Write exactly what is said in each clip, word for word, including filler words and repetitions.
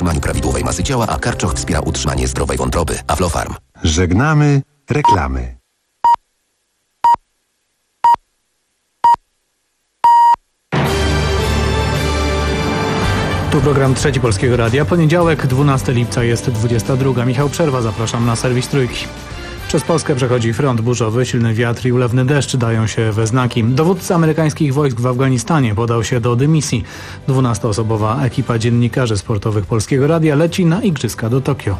utrzymaniu prawidłowej masy ciała, a karczoch wspiera utrzymanie zdrowej wątroby. Aflofarm. Żegnamy reklamy. Tu program Trzeci Polskiego Radia. Poniedziałek, dwunastego lipca, jest dwudziesta druga. Michał Przerwa, zapraszam na serwis Trójki. Przez Polskę przechodzi front burzowy, silny wiatr i ulewny deszcz dają się we znaki. Dowódca amerykańskich wojsk w Afganistanie podał się do dymisji. dwunastoosobowa ekipa dziennikarzy sportowych Polskiego Radia leci na igrzyska do Tokio.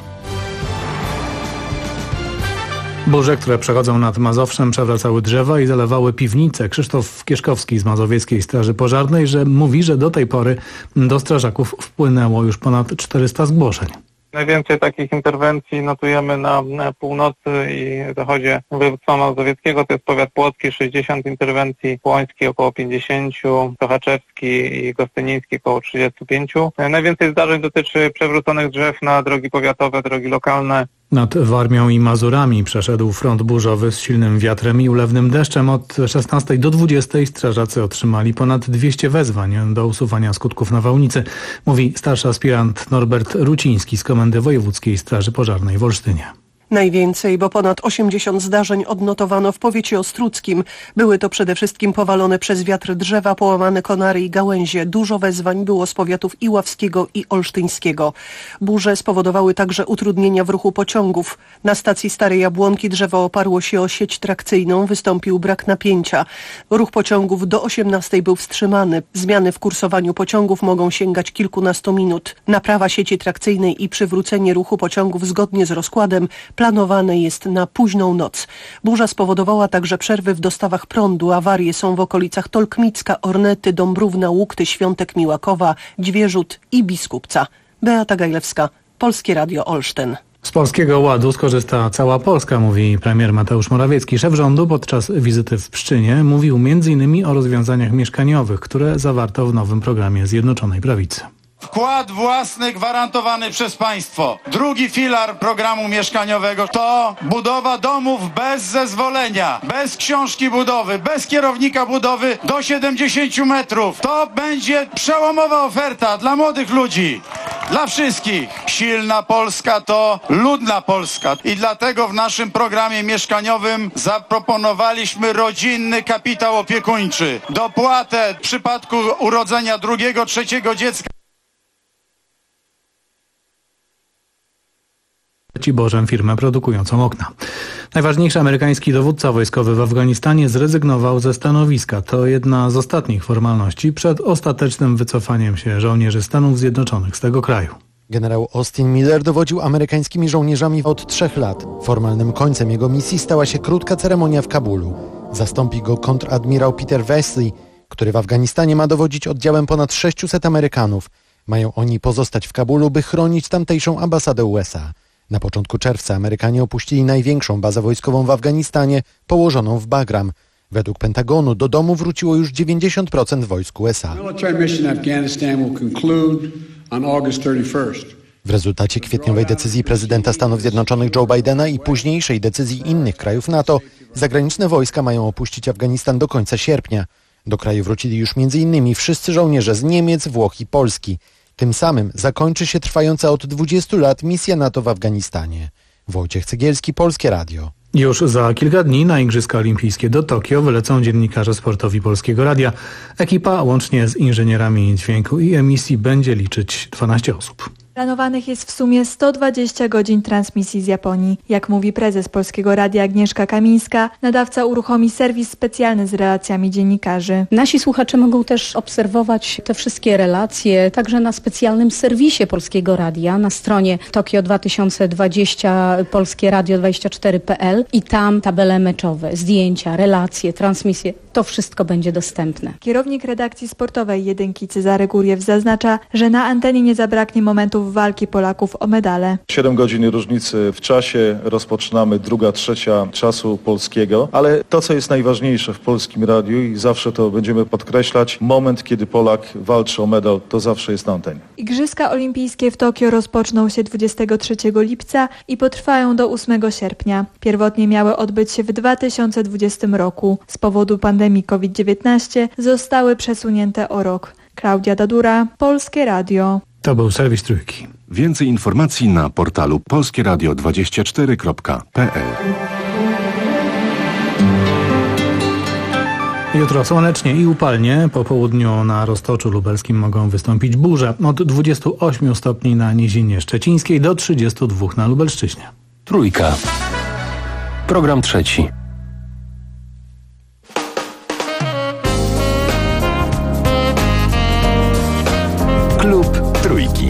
Burze, które przechodzą nad Mazowszem, przewracały drzewa i zalewały piwnice. Krzysztof Kieszkowski z Mazowieckiej Straży Pożarnej że mówi, że do tej pory do strażaków wpłynęło już ponad czterysta zgłoszeń. Najwięcej takich interwencji notujemy na, na północy i zachodzie województwa mazowieckiego. To jest powiat płocki, sześćdziesiąt interwencji, Płoński około pięćdziesiąt, Sochaczewski i Gostyniński około trzydzieści pięć. Najwięcej zdarzeń dotyczy przewróconych drzew na drogi powiatowe, drogi lokalne. Nad Warmią i Mazurami przeszedł front burzowy z silnym wiatrem i ulewnym deszczem. Od szesnastej do dwudziestej strażacy otrzymali ponad dwieście wezwań do usuwania skutków nawałnicy, mówi starszy aspirant Norbert Ruciński z Komendy Wojewódzkiej Straży Pożarnej w Olsztynie. Najwięcej, bo ponad osiemdziesiąt zdarzeń odnotowano w powiecie ostródzkim. Były to przede wszystkim powalone przez wiatr drzewa, połamane konary i gałęzie. Dużo wezwań było z powiatów iławskiego i olsztyńskiego. Burze spowodowały także utrudnienia w ruchu pociągów. Na stacji Starej Jabłonki drzewo oparło się o sieć trakcyjną, wystąpił brak napięcia. Ruch pociągów do osiemnastej był wstrzymany. Zmiany w kursowaniu pociągów mogą sięgać kilkunastu minut. Naprawa sieci trakcyjnej i przywrócenie ruchu pociągów zgodnie z rozkładem planowane jest na późną noc. Burza spowodowała także przerwy w dostawach prądu. Awarie są w okolicach Tolkmicka, Ornety, Dąbrówna, Łukty, Świątek Miłakowa, Dźwierzut i Biskupca. Beata Gajlewska, Polskie Radio Olsztyn. Z Polskiego Ładu skorzysta cała Polska, mówi premier Mateusz Morawiecki. Szef rządu podczas wizyty w Pszczynie mówił między innymi o rozwiązaniach mieszkaniowych, które zawarto w nowym programie Zjednoczonej Prawicy. Wkład własny gwarantowany przez państwo. Drugi filar programu mieszkaniowego to budowa domów bez zezwolenia, bez książki budowy, bez kierownika budowy do siedemdziesięciu metrów. To będzie przełomowa oferta dla młodych ludzi, dla wszystkich. Silna Polska to ludna Polska i dlatego w naszym programie mieszkaniowym zaproponowaliśmy rodzinny kapitał opiekuńczy. Dopłatę w przypadku urodzenia drugiego, trzeciego dziecka. Bożem firmę produkującą okna. Najważniejszy amerykański dowódca wojskowy w Afganistanie zrezygnował ze stanowiska. To jedna z ostatnich formalności przed ostatecznym wycofaniem się żołnierzy Stanów Zjednoczonych z tego kraju. Generał Austin Miller dowodził amerykańskimi żołnierzami od trzech lat. Formalnym końcem jego misji stała się krótka ceremonia w Kabulu. Zastąpi go kontradmirał Peter Wesley, który w Afganistanie ma dowodzić oddziałem ponad sześciuset Amerykanów. Mają oni pozostać w Kabulu, by chronić tamtejszą ambasadę U S A. Na początku czerwca Amerykanie opuścili największą bazę wojskową w Afganistanie, położoną w Bagram. Według Pentagonu do domu wróciło już dziewięćdziesiąt procent wojsk U S A. W rezultacie kwietniowej decyzji prezydenta Stanów Zjednoczonych Joe Bidena i późniejszej decyzji innych krajów NATO, zagraniczne wojska mają opuścić Afganistan do końca sierpnia. Do kraju wrócili już między innymi wszyscy żołnierze z Niemiec, Włoch i Polski. Tym samym zakończy się trwająca od dwudziestu lat misja NATO w Afganistanie. Wojciech Cegielski, Polskie Radio. Już za kilka dni na Igrzyska Olimpijskie do Tokio wylecą dziennikarze sportowi Polskiego Radia. Ekipa łącznie z inżynierami dźwięku i emisji będzie liczyć dwanaście osób. Planowanych jest w sumie sto dwadzieścia godzin transmisji z Japonii. Jak mówi prezes Polskiego Radia Agnieszka Kamińska, nadawca uruchomi serwis specjalny z relacjami dziennikarzy. Nasi słuchacze mogą też obserwować te wszystkie relacje także na specjalnym serwisie Polskiego Radia na stronie Tokio dwa tysiące dwadzieścia polskie radio dwadzieścia cztery kropka p l i tam tabele meczowe, zdjęcia, relacje, transmisje. To wszystko będzie dostępne. Kierownik redakcji sportowej Jedynki Cezary Góriew zaznacza, że na antenie nie zabraknie momentów walki Polaków o medale. siedem godzin różnicy w czasie, rozpoczynamy druga, trzecia czasu polskiego, ale to, co jest najważniejsze w Polskim Radiu i zawsze to będziemy podkreślać, moment, kiedy Polak walczy o medal, to zawsze jest na antenie. Igrzyska Olimpijskie w Tokio rozpoczną się dwudziestego trzeciego lipca i potrwają do ósmego sierpnia. Pierwotnie miały odbyć się w dwa tysiące dwudziestym roku. Z powodu pandemii COVID dziewiętnaście zostały przesunięte o rok. Klaudia Dadura, Polskie Radio. To był serwis Trójki. Więcej informacji na portalu polskie radio dwadzieścia cztery kropka p l. Jutro słonecznie i upalnie. Po południu na Roztoczu Lubelskim mogą wystąpić burze. Od dwudziestu ośmiu stopni na Nizinie Szczecińskiej do trzydziestu dwóch na Lubelszczyźnie. Trójka. Program trzeci. Klub Trójki.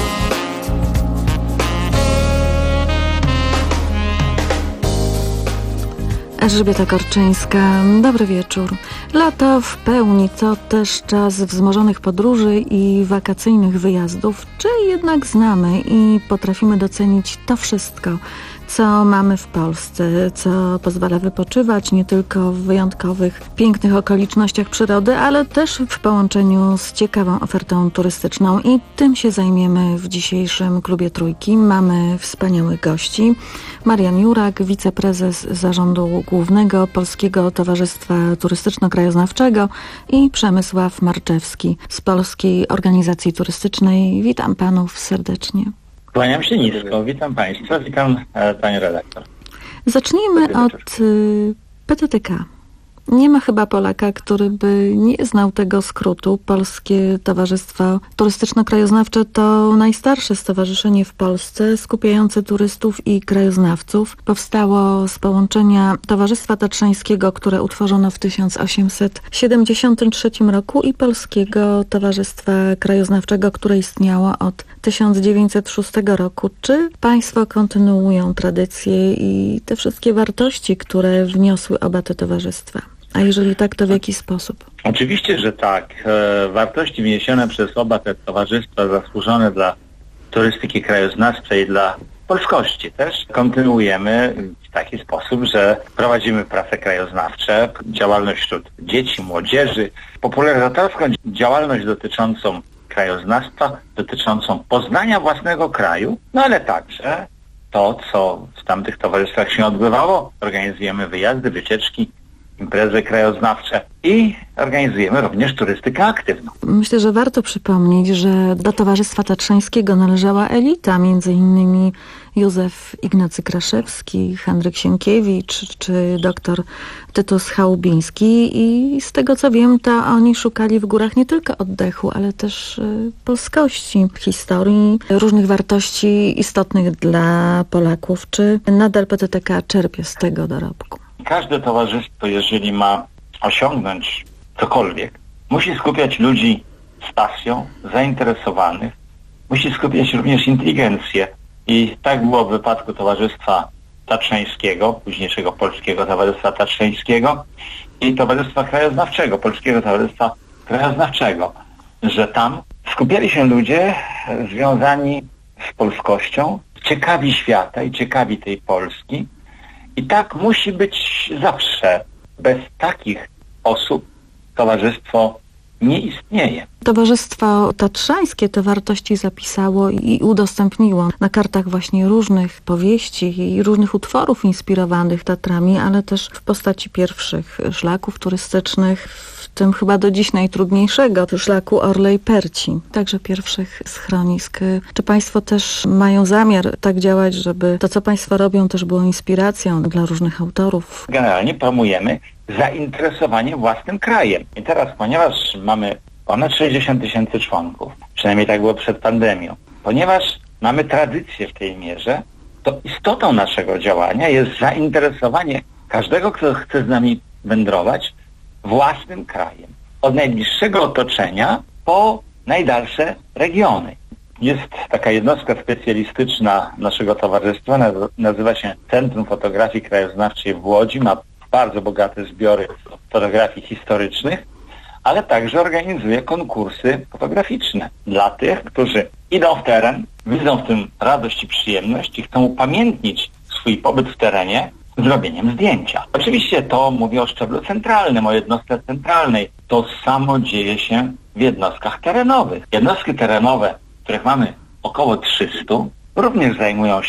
Elżbieta Korczyńska, dobry wieczór. Lato w pełni to też czas wzmożonych podróży i wakacyjnych wyjazdów, czy jednak znamy i potrafimy docenić to wszystko, co mamy w Polsce, co pozwala wypoczywać nie tylko w wyjątkowych, pięknych okolicznościach przyrody, ale też w połączeniu z ciekawą ofertą turystyczną i tym się zajmiemy w dzisiejszym Klubie Trójki. Mamy wspaniałych gości. Marian Jurak, wiceprezes Zarządu Głównego Polskiego Towarzystwa Turystyczno-Krajoznawczego i Przemysław Marczewski z Polskiej Organizacji Turystycznej. Witam panów serdecznie. Kłaniam się nisko, witam państwa, witam e, panią redaktor. Zacznijmy od y, P T T K. Nie ma chyba Polaka, który by nie znał tego skrótu. Polskie Towarzystwo Turystyczno-Krajoznawcze to najstarsze stowarzyszenie w Polsce skupiające turystów i krajoznawców. Powstało z połączenia Towarzystwa Tatrzańskiego, które utworzono w tysiąc osiemset siedemdziesiątym trzecim roku i Polskiego Towarzystwa Krajoznawczego, które istniało od tysiąc dziewięćset szóstego roku. Czy państwo kontynuują tradycje i te wszystkie wartości, które wniosły oba te towarzystwa? A jeżeli tak, to w jaki sposób? Oczywiście, że tak. E, wartości wniesione przez oba te towarzystwa zasłużone dla turystyki krajoznawczej, dla polskości też kontynuujemy w taki sposób, że prowadzimy prace krajoznawcze, działalność wśród dzieci, młodzieży, popularyzatorską działalność dotyczącą krajoznawstwa, dotyczącą poznania własnego kraju, no ale także to, co w tamtych towarzystwach się odbywało. Organizujemy wyjazdy, wycieczki, imprezy krajoznawcze i organizujemy również turystykę aktywną. Myślę, że warto przypomnieć, że do Towarzystwa Tatrzańskiego należała elita, między innymi Józef Ignacy Kraszewski, Henryk Sienkiewicz czy doktor Tytus Chałubiński i z tego co wiem, to oni szukali w górach nie tylko oddechu, ale też y, polskości, historii, różnych wartości istotnych dla Polaków. Czy nadal P T T K czerpie z tego dorobku? Każde towarzystwo, jeżeli ma osiągnąć cokolwiek, musi skupiać ludzi z pasją, zainteresowanych, musi skupiać również inteligencję. I tak było w wypadku Towarzystwa Tatrzańskiego, późniejszego Polskiego Towarzystwa Tatrzańskiego i Towarzystwa Krajoznawczego, Polskiego Towarzystwa Krajoznawczego, że tam skupiali się ludzie związani z polskością, ciekawi świata i ciekawi tej Polski. I tak musi być zawsze. Bez takich osób towarzystwo nie istnieje. Towarzystwo Tatrzańskie te wartości zapisało i udostępniło na kartach właśnie różnych powieści i różnych utworów inspirowanych Tatrami, ale też w postaci pierwszych szlaków turystycznych, w tym chyba do dziś najtrudniejszego szlaku Orlej-Perci, także pierwszych schronisk. Czy państwo też mają zamiar tak działać, żeby to, co państwo robią, też było inspiracją dla różnych autorów? Generalnie promujemy zainteresowanie własnym krajem. I teraz, ponieważ mamy ponad sześćdziesiąt tysięcy członków, przynajmniej tak było przed pandemią, ponieważ mamy tradycję w tej mierze, to istotą naszego działania jest zainteresowanie każdego, kto chce z nami wędrować, własnym krajem. Od najbliższego otoczenia po najdalsze regiony. Jest taka jednostka specjalistyczna naszego towarzystwa, nazywa się Centrum Fotografii Krajoznawczej w Łodzi, ma bardzo bogate zbiory fotografii historycznych, ale także organizuje konkursy fotograficzne dla tych, którzy idą w teren, widzą w tym radość i przyjemność i chcą upamiętnić swój pobyt w terenie zrobieniem zdjęcia. Oczywiście to mówię o szczeblu centralnym, o jednostce centralnej. To samo dzieje się w jednostkach terenowych. Jednostki terenowe, których mamy około trzysta, również zajmują się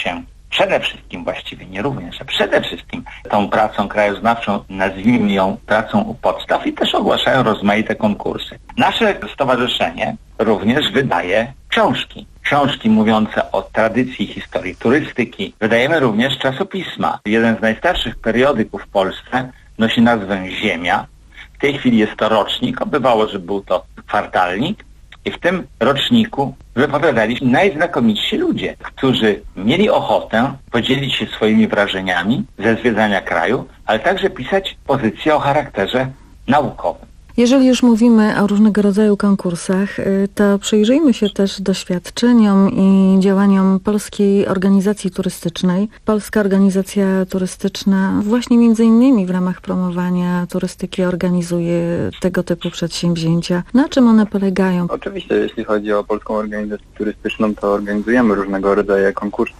przede wszystkim właściwie, nie również, a przede wszystkim tą pracą krajoznawczą, nazwijmy ją pracą u podstaw i też ogłaszają rozmaite konkursy. Nasze stowarzyszenie również wydaje książki. Książki mówiące o tradycji, historii turystyki. Wydajemy również czasopisma. Jeden z najstarszych periodyków w Polsce nosi nazwę Ziemia. W tej chwili jest to rocznik, bywało, że był to kwartalnik. I w tym roczniku wypowiadali się najznakomitsi ludzie, którzy mieli ochotę podzielić się swoimi wrażeniami ze zwiedzania kraju, ale także pisać pozycje o charakterze naukowym. Jeżeli już mówimy o różnego rodzaju konkursach, to przyjrzyjmy się też doświadczeniom i działaniom Polskiej Organizacji Turystycznej. Polska Organizacja Turystyczna właśnie między innymi w ramach promowania turystyki organizuje tego typu przedsięwzięcia. Na czym one polegają? Oczywiście, jeśli chodzi o Polską Organizację Turystyczną, to organizujemy różnego rodzaju konkursy.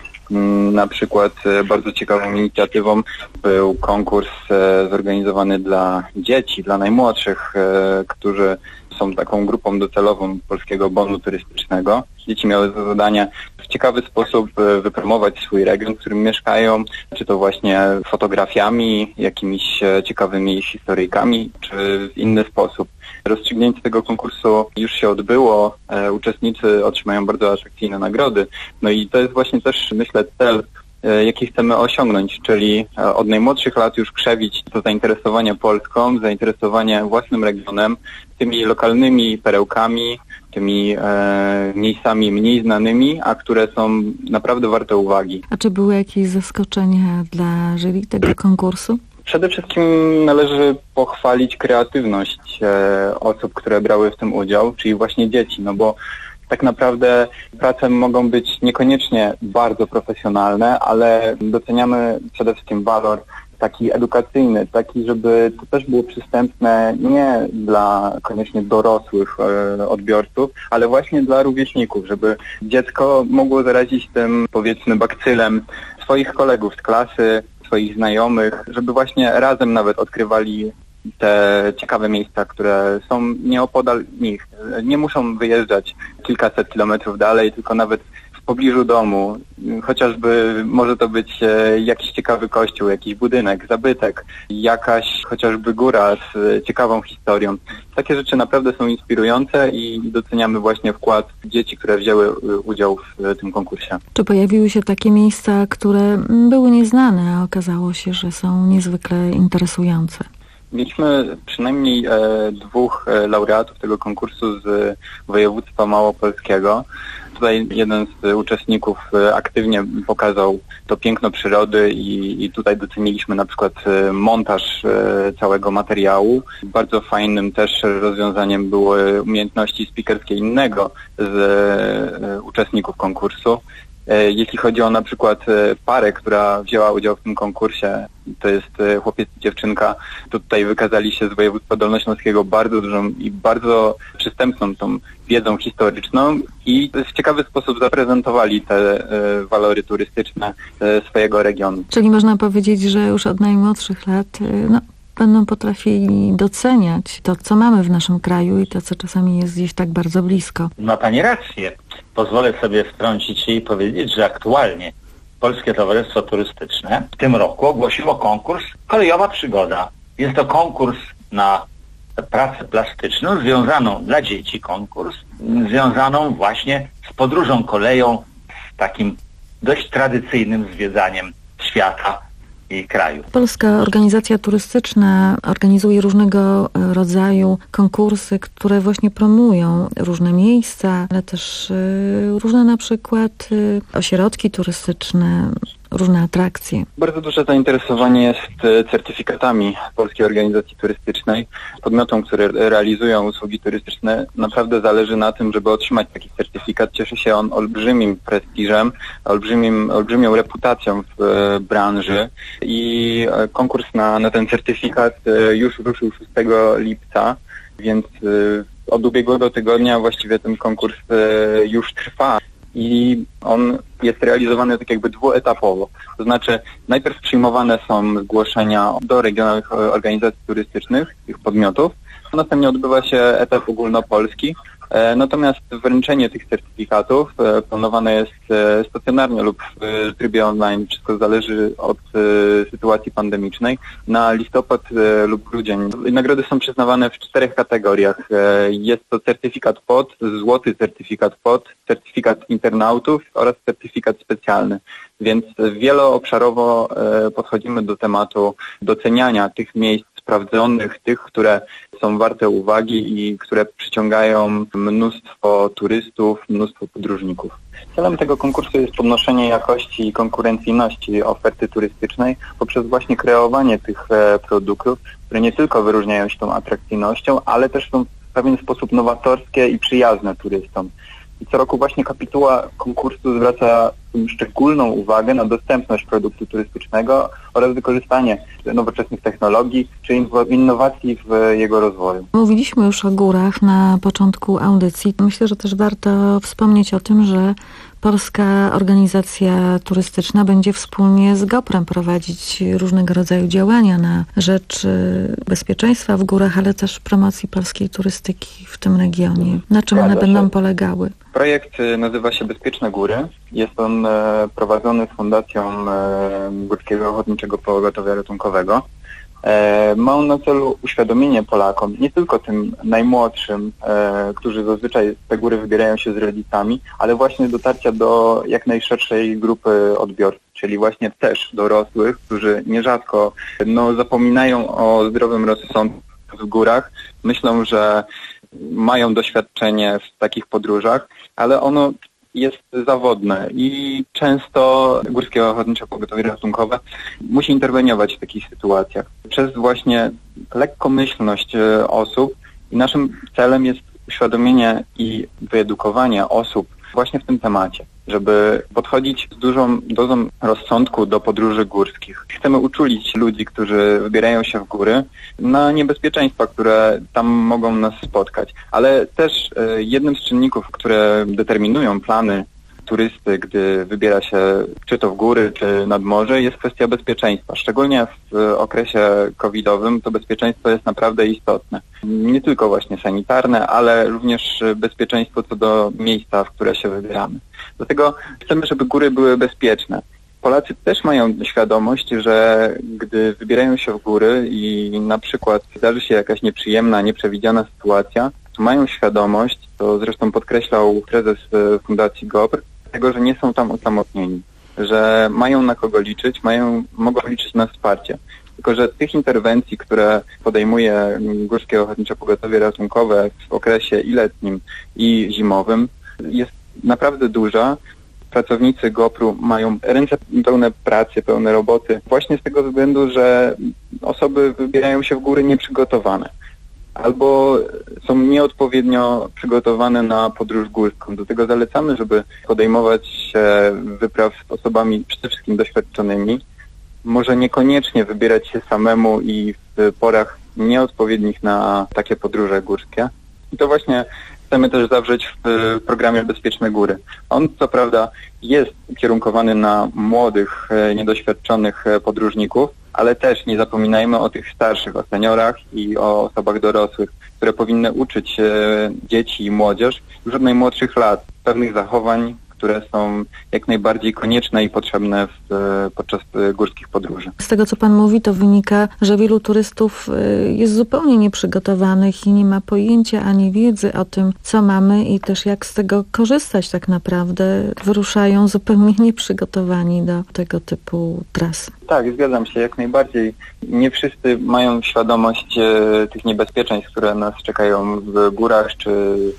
Na przykład bardzo ciekawą inicjatywą był konkurs zorganizowany dla dzieci, dla najmłodszych, którzy są taką grupą docelową Polskiego Bonu Turystycznego. Dzieci miały za zadanie w ciekawy sposób wypromować swój region, w którym mieszkają, czy to właśnie fotografiami, jakimiś ciekawymi historyjkami, czy w inny sposób. Rozstrzygnięcie tego konkursu już się odbyło, e, uczestnicy otrzymają bardzo atrakcyjne nagrody. No i to jest właśnie też, myślę, cel, e, jaki chcemy osiągnąć, czyli e, od najmłodszych lat już krzewić to zainteresowanie Polską, zainteresowanie własnym regionem, tymi lokalnymi perełkami, tymi e, miejscami mniej znanymi, a które są naprawdę warte uwagi. A czy były jakieś zaskoczenia dla jury tego konkursu? Przede wszystkim należy pochwalić kreatywność e, osób, które brały w tym udział, czyli właśnie dzieci, no bo tak naprawdę prace mogą być niekoniecznie bardzo profesjonalne, ale doceniamy przede wszystkim walor taki edukacyjny, taki, żeby to też było przystępne nie dla koniecznie dorosłych e, odbiorców, ale właśnie dla rówieśników, żeby dziecko mogło zarazić tym, powiedzmy, bakcylem swoich kolegów z klasy, swoich znajomych, żeby właśnie razem nawet odkrywali te ciekawe miejsca, które są nieopodal nich. Nie muszą wyjeżdżać kilkaset kilometrów dalej, tylko nawet w pobliżu domu. Chociażby może to być jakiś ciekawy kościół, jakiś budynek, zabytek, jakaś chociażby góra z ciekawą historią. Takie rzeczy naprawdę są inspirujące i doceniamy właśnie wkład dzieci, które wzięły udział w tym konkursie. Czy pojawiły się takie miejsca, które były nieznane, a okazało się, że są niezwykle interesujące? Mieliśmy przynajmniej e, dwóch e, laureatów tego konkursu z województwa małopolskiego. Tutaj jeden z uczestników e, aktywnie pokazał to piękno przyrody i, i tutaj doceniliśmy na przykład e, montaż e, całego materiału. Bardzo fajnym też rozwiązaniem były umiejętności speakerskie innego z e, uczestników konkursu. Jeśli chodzi o na przykład parę, która wzięła udział w tym konkursie, to jest chłopiec i dziewczynka, to tutaj wykazali się z województwa dolnośląskiego bardzo dużą i bardzo przystępną tą wiedzą historyczną i w ciekawy sposób zaprezentowali te walory turystyczne swojego regionu. Czyli można powiedzieć, że już od najmłodszych lat no, będą potrafili doceniać to, co mamy w naszym kraju i to, co czasami jest gdzieś tak bardzo blisko. Ma Pani rację. Pozwolę sobie wtrącić się i powiedzieć, że aktualnie Polskie Towarzystwo Turystyczne w tym roku ogłosiło konkurs Kolejowa Przygoda. Jest to konkurs na pracę plastyczną związaną dla dzieci, konkurs związaną właśnie z podróżą koleją, z takim dość tradycyjnym zwiedzaniem świata i kraju. Polska Organizacja Turystyczna organizuje różnego rodzaju konkursy, które właśnie promują różne miejsca, ale też różne na przykład ośrodki turystyczne, różne atrakcje. Bardzo duże zainteresowanie jest certyfikatami Polskiej Organizacji Turystycznej. Podmiotom, które realizują usługi turystyczne, naprawdę zależy na tym, żeby otrzymać taki certyfikat. Cieszy się on olbrzymim prestiżem, olbrzymim, olbrzymią reputacją w branży i konkurs na, na ten certyfikat już ruszył szóstego lipca, więc od ubiegłego tygodnia właściwie ten konkurs już trwa. I on jest realizowany tak jakby dwuetapowo. To znaczy najpierw przyjmowane są zgłoszenia do regionalnych organizacji turystycznych, tych podmiotów, a następnie odbywa się etap ogólnopolski, Natomiast wręczenie tych certyfikatów planowane jest stacjonarnie lub w trybie online. Wszystko zależy od sytuacji pandemicznej. Na listopad lub grudzień. Nagrody są przyznawane w czterech kategoriach. Jest to certyfikat P O D, złoty certyfikat P O D, certyfikat internautów oraz certyfikat specjalny. Więc wieloobszarowo podchodzimy do tematu doceniania tych miejsc sprawdzonych, tych, które są warte uwagi i które przyciągają mnóstwo turystów, mnóstwo podróżników. Celem tego konkursu jest podnoszenie jakości i konkurencyjności oferty turystycznej poprzez właśnie kreowanie tych produktów, które nie tylko wyróżniają się tą atrakcyjnością, ale też są w pewien sposób nowatorskie i przyjazne turystom. I co roku właśnie kapituła konkursu zwraca szczególną uwagę na dostępność produktu turystycznego oraz wykorzystanie nowoczesnych technologii czy innowacji w jego rozwoju. Mówiliśmy już o górach na początku audycji. Myślę, że też warto wspomnieć o tym, że Polska Organizacja Turystyczna będzie wspólnie z GOPR-em prowadzić różnego rodzaju działania na rzecz bezpieczeństwa w górach, ale też promocji polskiej turystyki w tym regionie. Na czym one będą polegały? Projekt nazywa się Bezpieczne Góry. Jest on prowadzony z Fundacją Górskiego Ochotniczego Pogotowia Ratunkowego. Ma on na celu uświadomienie Polakom, nie tylko tym najmłodszym, którzy zazwyczaj te góry wybierają się z rodzicami, ale właśnie dotarcia do jak najszerszej grupy odbiorców, czyli właśnie też dorosłych, którzy nierzadko no, zapominają o zdrowym rozsądku w górach. Myślą, że mają doświadczenie w takich podróżach, ale ono jest zawodne i często Górskie Ochotnicze Pogotowie Ratunkowe musi interweniować w takich sytuacjach przez właśnie lekkomyślność osób i naszym celem jest uświadomienie i wyedukowanie osób właśnie w tym temacie, żeby podchodzić z dużą dozą rozsądku do podróży górskich. Chcemy uczulić ludzi, którzy wybierają się w góry, na niebezpieczeństwa, które tam mogą nas spotkać. Ale też jednym z czynników, które determinują plany turysty, gdy wybiera się czy to w góry, czy nad morze, jest kwestia bezpieczeństwa. Szczególnie w okresie covidowym to bezpieczeństwo jest naprawdę istotne. Nie tylko właśnie sanitarne, ale również bezpieczeństwo co do miejsca, w które się wybieramy. Dlatego chcemy, żeby góry były bezpieczne. Polacy też mają świadomość, że gdy wybierają się w góry i na przykład zdarzy się jakaś nieprzyjemna, nieprzewidziana sytuacja, to mają świadomość, to zresztą podkreślał prezes Fundacji GOPR, tego, że nie są tam osamotnieni, że mają na kogo liczyć, mają, mogą liczyć na wsparcie. Tylko że tych interwencji, które podejmuje Górskie Ochotnicze Pogotowie Ratunkowe w okresie i letnim, i zimowym, jest naprawdę duża. Pracownicy GOPR-u mają ręce pełne pracy, pełne roboty, właśnie z tego względu, że osoby wybierają się w góry nieprzygotowane albo są nieodpowiednio przygotowane na podróż górską. Do tego zalecamy, żeby podejmować się wypraw z osobami przede wszystkim doświadczonymi. Może niekoniecznie wybierać się samemu i w porach nieodpowiednich na takie podróże górskie. I to właśnie chcemy też zawrzeć w programie Bezpieczne Góry. On co prawda jest ukierunkowany na młodych, niedoświadczonych podróżników, ale też nie zapominajmy o tych starszych, o seniorach i o osobach dorosłych, które powinny uczyć dzieci i młodzież już od najmłodszych lat pewnych zachowań, które są jak najbardziej konieczne i potrzebne w, podczas górskich podróży. Z tego, co Pan mówi, to wynika, że wielu turystów jest zupełnie nieprzygotowanych i nie ma pojęcia ani wiedzy o tym, co mamy i też jak z tego korzystać tak naprawdę. Wyruszają zupełnie nieprzygotowani do tego typu tras. Tak, zgadzam się, jak najbardziej. Nie wszyscy mają świadomość e, tych niebezpieczeństw, które nas czekają w górach czy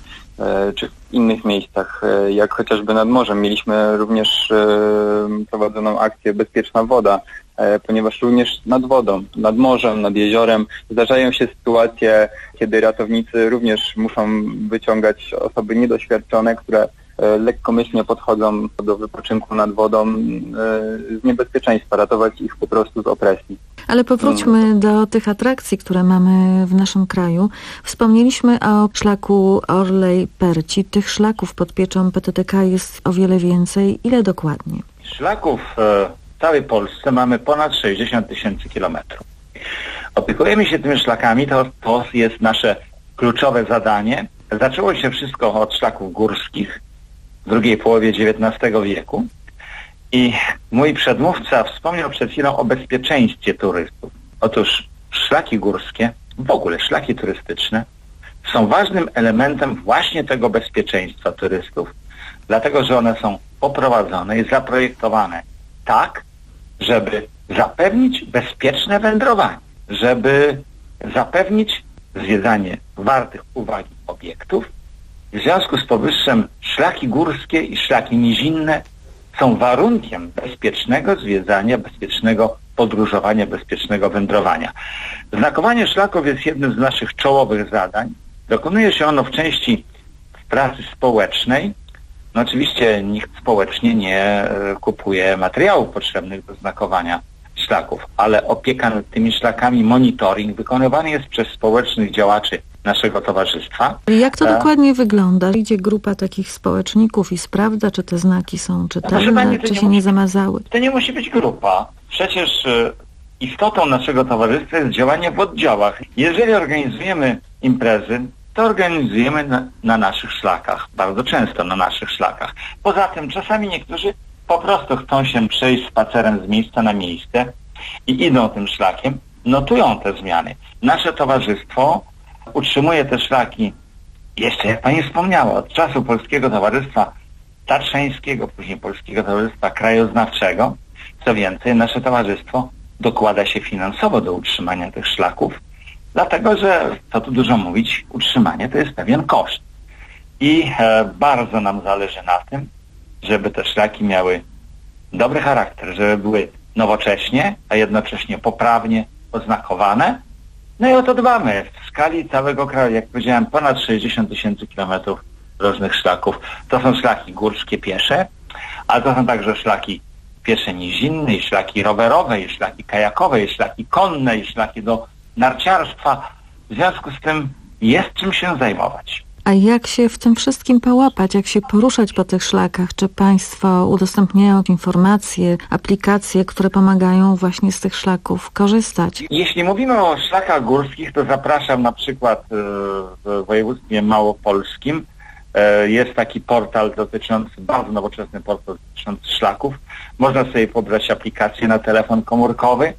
czy w innych miejscach, jak chociażby nad morzem. Mieliśmy również prowadzoną akcję Bezpieczna Woda, ponieważ również nad wodą, nad morzem, nad jeziorem zdarzają się sytuacje, kiedy ratownicy również muszą wyciągać osoby niedoświadczone, które lekkomyślnie podchodzą do wypoczynku nad wodą z niebezpieczeństwa, ratować ich po prostu z opresji. Ale powróćmy do tych atrakcji, które mamy w naszym kraju. Wspomnieliśmy o szlaku Orlej-Perci. Tych szlaków pod pieczą P T T K jest o wiele więcej. Ile dokładnie? Szlaków w całej Polsce mamy ponad sześćdziesiąt tysięcy kilometrów. Opiekujemy się tymi szlakami, to, to jest nasze kluczowe zadanie Zaczęło się wszystko od szlaków górskich w drugiej połowie dziewiętnastego wieku i mój przedmówca wspomniał przed chwilą o bezpieczeństwie turystów. Otóż szlaki górskie, w ogóle szlaki turystyczne są ważnym elementem właśnie tego bezpieczeństwa turystów, dlatego że one są poprowadzone i zaprojektowane tak, żeby zapewnić bezpieczne wędrowanie, żeby zapewnić zwiedzanie wartych uwagi obiektów. W związku z powyższym szlaki górskie i szlaki nizinne są warunkiem bezpiecznego zwiedzania, bezpiecznego podróżowania, bezpiecznego wędrowania. Znakowanie szlaków jest jednym z naszych czołowych zadań. Dokonuje się ono w części w pracy społecznej. No oczywiście nikt społecznie nie e, kupuje materiałów potrzebnych do znakowania szlaków, ale opieka nad tymi szlakami, monitoring wykonywany jest przez społecznych działaczy naszego towarzystwa. Jak to A... dokładnie wygląda? Idzie grupa takich społeczników i sprawdza, czy te znaki są czytelne, pani, czy nie się nie musi, zamazały? To nie musi być grupa. Przecież e, istotą naszego towarzystwa jest działanie w oddziałach. Jeżeli organizujemy imprezy, to organizujemy na, na naszych szlakach, bardzo często na naszych szlakach. Poza tym czasami niektórzy po prostu chcą się przejść spacerem z miejsca na miejsce i idą tym szlakiem, notują te zmiany. Nasze towarzystwo utrzymuje te szlaki jeszcze, jak pani wspomniała, od czasu Polskiego Towarzystwa Tatrzańskiego, później Polskiego Towarzystwa Krajoznawczego. Co więcej, nasze towarzystwo dokłada się finansowo do utrzymania tych szlaków, dlatego że, co tu dużo mówić, utrzymanie to jest pewien koszt. I e, bardzo nam zależy na tym, żeby te szlaki miały dobry charakter, żeby były nowocześnie, a jednocześnie poprawnie oznakowane. No i o to dbamy. W skali całego kraju, jak powiedziałem, ponad sześćdziesiąt tysięcy kilometrów różnych szlaków. To są szlaki górskie piesze, ale to są także szlaki piesze nizinne, i szlaki rowerowe, i szlaki kajakowe, i szlaki konne, i szlaki do narciarstwa. W związku z tym jest czym się zajmować. A jak się w tym wszystkim połapać, jak się poruszać po tych szlakach? Czy państwo udostępniają informacje, aplikacje, które pomagają właśnie z tych szlaków korzystać? Jeśli mówimy o szlakach górskich, to zapraszam na przykład w województwie małopolskim. Jest taki portal dotyczący, bardzo nowoczesny portal dotyczący szlaków. Można sobie pobrać aplikację na telefon komórkowy.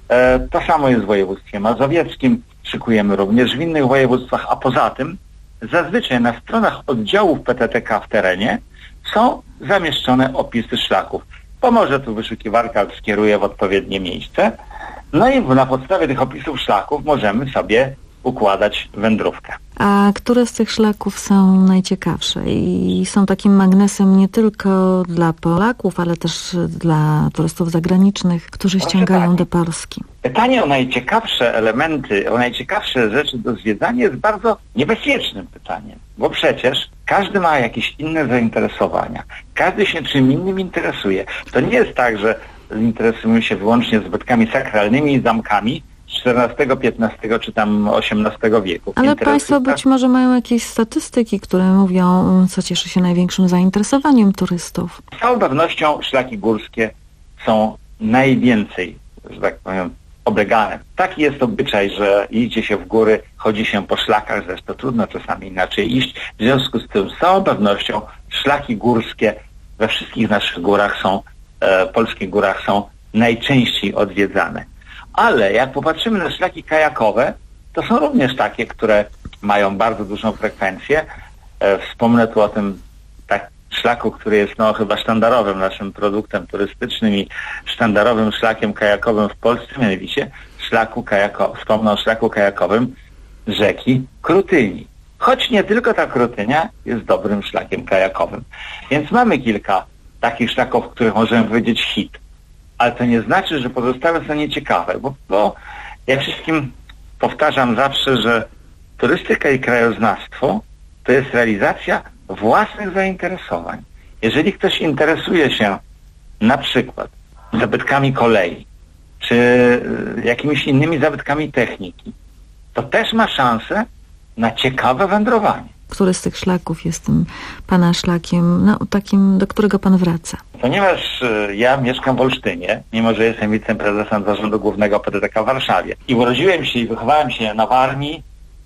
To samo jest w województwie mazowieckim. Szykujemy również w innych województwach, a poza tym zazwyczaj na stronach oddziałów P T T K w terenie są zamieszczone opisy szlaków. Pomoże tu wyszukiwarka, skieruje w odpowiednie miejsce. No i na podstawie tych opisów szlaków możemy sobie układać wędrówkę. A które z tych szlaków są najciekawsze i są takim magnesem nie tylko dla Polaków, ale też dla turystów zagranicznych, którzy Proszę ściągają pani, do Polski? Pytanie o najciekawsze elementy, o najciekawsze rzeczy do zwiedzania jest bardzo niebezpiecznym pytaniem, bo przecież każdy ma jakieś inne zainteresowania. Każdy się czym innym interesuje. To nie jest tak, że interesujemy się wyłącznie zabytkami sakralnymi i zamkami czternastego, piętnastego czy tam osiemnastego wieku. Ale Interesuje państwo być może mają jakieś statystyki, które mówią, co cieszy się największym zainteresowaniem turystów. Z całą pewnością szlaki górskie są najwięcej, że tak powiem, oblegane. Taki jest obyczaj, że idzie się w góry, chodzi się po szlakach, zresztą trudno czasami inaczej iść. W związku z tym z całą pewnością szlaki górskie we wszystkich naszych górach są, e, polskich górach są najczęściej odwiedzane. Ale jak popatrzymy na szlaki kajakowe, to są również takie, które mają bardzo dużą frekwencję. E, wspomnę tu o tym tak szlaku, który jest no chyba sztandarowym naszym produktem turystycznym i sztandarowym szlakiem kajakowym w Polsce, mianowicie szlaku kajako, wspomnę o szlaku kajakowym rzeki Krutyni. Choć nie tylko ta Krutynia jest dobrym szlakiem kajakowym. Więc mamy kilka takich szlaków, których możemy powiedzieć hit. Ale to nie znaczy, że pozostałe są nieciekawe, bo, bo ja wszystkim powtarzam zawsze, że turystyka i krajoznawstwo to jest realizacja własnych zainteresowań. Jeżeli ktoś interesuje się na przykład zabytkami kolei, czy jakimiś innymi zabytkami techniki, to też ma szansę na ciekawe wędrowanie. Który z tych szlaków jest tym pana szlakiem, no takim, do którego pan wraca? Ponieważ y, ja mieszkam w Olsztynie, mimo że jestem wiceprezesem Zarządu Głównego P T T K w Warszawie i urodziłem się i wychowałem się na Warmii,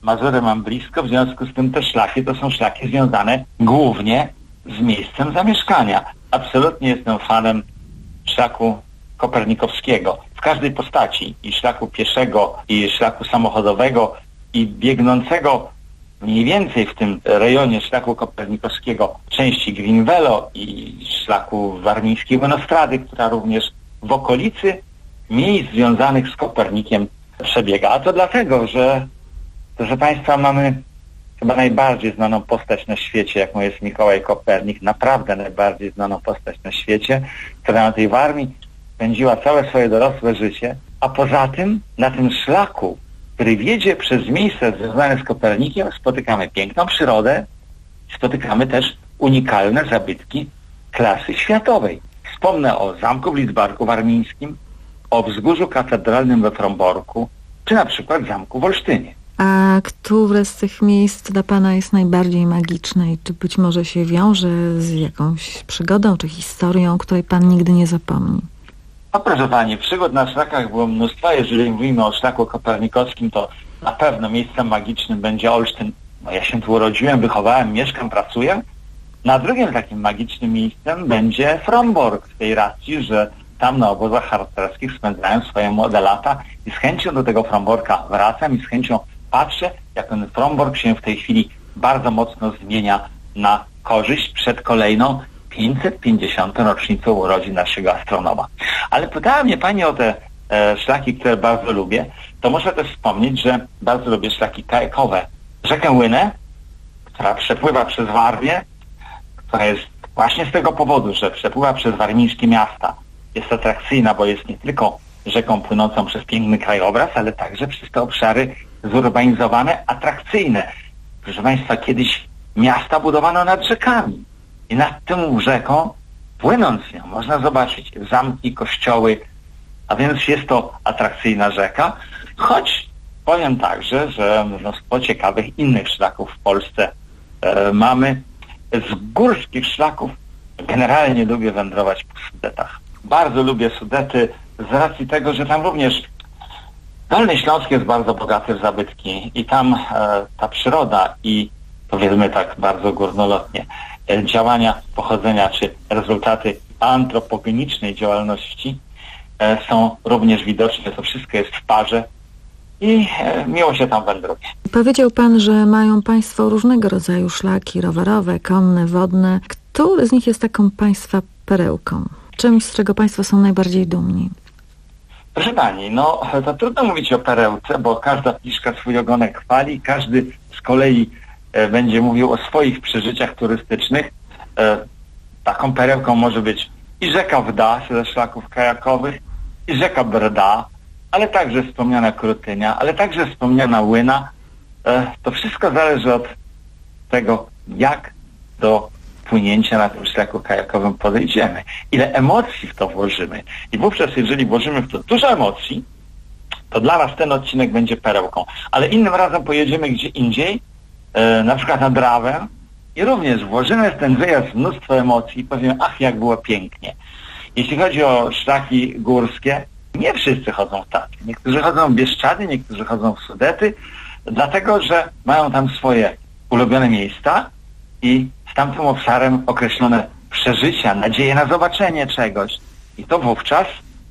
Mazury mam blisko, w związku z tym te szlaki to są szlaki związane głównie z miejscem zamieszkania. Absolutnie jestem fanem szlaku kopernikowskiego. W każdej postaci, i szlaku pieszego, i szlaku samochodowego, i biegnącego mniej więcej w tym rejonie szlaku kopernikowskiego części Greenvelo i szlaku warmińskiego Nostrady, która również w okolicy miejsc związanych z Kopernikiem przebiega. A to dlatego, że proszę Państwa, mamy chyba najbardziej znaną postać na świecie, jaką jest Mikołaj Kopernik, naprawdę najbardziej znaną postać na świecie, która na tej Warmii spędziła całe swoje dorosłe życie, a poza tym na tym szlaku, który wiedzie przez miejsce związane z Kopernikiem, spotykamy piękną przyrodę, spotykamy też unikalne zabytki klasy światowej. Wspomnę o zamku w Lidzbarku Warmińskim, o wzgórzu katedralnym we Fromborku, czy na przykład zamku w Olsztynie. A które z tych miejsc dla Pana jest najbardziej magiczne i czy być może się wiąże z jakąś przygodą czy historią, której Pan nigdy nie zapomni? No proszę Pani, przygód na szlakach było mnóstwo. Jeżeli mówimy o szlaku kopernikowskim, to na pewno miejscem magicznym będzie Olsztyn. No ja się tu urodziłem, wychowałem, mieszkam, pracuję. Na drugim takim magicznym miejscem będzie Frombork, w tej racji, że tam na obozach harcerskich spędzałem swoje młode lata i z chęcią do tego Fromborka wracam i z chęcią patrzę, jak ten Frombork się w tej chwili bardzo mocno zmienia na korzyść przed kolejną pięćset pięćdziesiątą rocznicą urodzin naszego astronoma. Ale pytała mnie Pani o te e, szlaki, które bardzo lubię, to muszę też wspomnieć, że bardzo lubię szlaki kajakowe. Rzekę Łynę, która przepływa przez Warmię, która jest właśnie z tego powodu, że przepływa przez warmińskie miasta. Jest atrakcyjna, bo jest nie tylko rzeką płynącą przez piękny krajobraz, ale także przez te obszary zurbanizowane, atrakcyjne. Proszę Państwa, kiedyś miasta budowano nad rzekami. I nad tą rzeką, płynąc nią, można zobaczyć zamki, kościoły, a więc jest to atrakcyjna rzeka, choć powiem także, że mnóstwo ciekawych innych szlaków w Polsce e, mamy. Z górskich szlaków generalnie lubię wędrować po Sudetach. Bardzo lubię Sudety z racji tego, że tam również Dolny Śląsk jest bardzo bogaty w zabytki i tam e, ta przyroda i powiedzmy tak bardzo górnolotnie e, działania pochodzenia czy rezultaty antropogenicznej działalności e, są również widoczne. To wszystko jest w parze i e, miło się tam wędruje. Powiedział Pan, że mają Państwo różnego rodzaju szlaki rowerowe, konne, wodne. Który z nich jest taką Państwa perełką? Czymś, z czego Państwo są najbardziej dumni? Proszę Pani, no to trudno mówić o perełce, bo każda pliszka swój ogonek chwali, każdy z kolei e, będzie mówił o swoich przeżyciach turystycznych. E, taką perełką może być i rzeka Wda ze szlaków kajakowych, i rzeka Brda, ale także wspomniana Krutynia, ale także wspomniana Łyna. E, to wszystko zależy od tego, jak do płynięcia na tym szlaku kajakowym podejdziemy. Ile emocji w to włożymy. I wówczas, jeżeli włożymy w to dużo emocji, to dla nas ten odcinek będzie perełką. Ale innym razem pojedziemy gdzie indziej, e, na przykład na Drawę i również włożymy w ten wyjazd mnóstwo emocji i powiemy, ach, jak było pięknie. Jeśli chodzi o szlaki górskie, nie wszyscy chodzą w Tatry. Niektórzy chodzą w Bieszczady, niektórzy chodzą w Sudety, dlatego, że mają tam swoje ulubione miejsca i z tamtym obszarem określone przeżycia, nadzieję na zobaczenie czegoś. I to wówczas,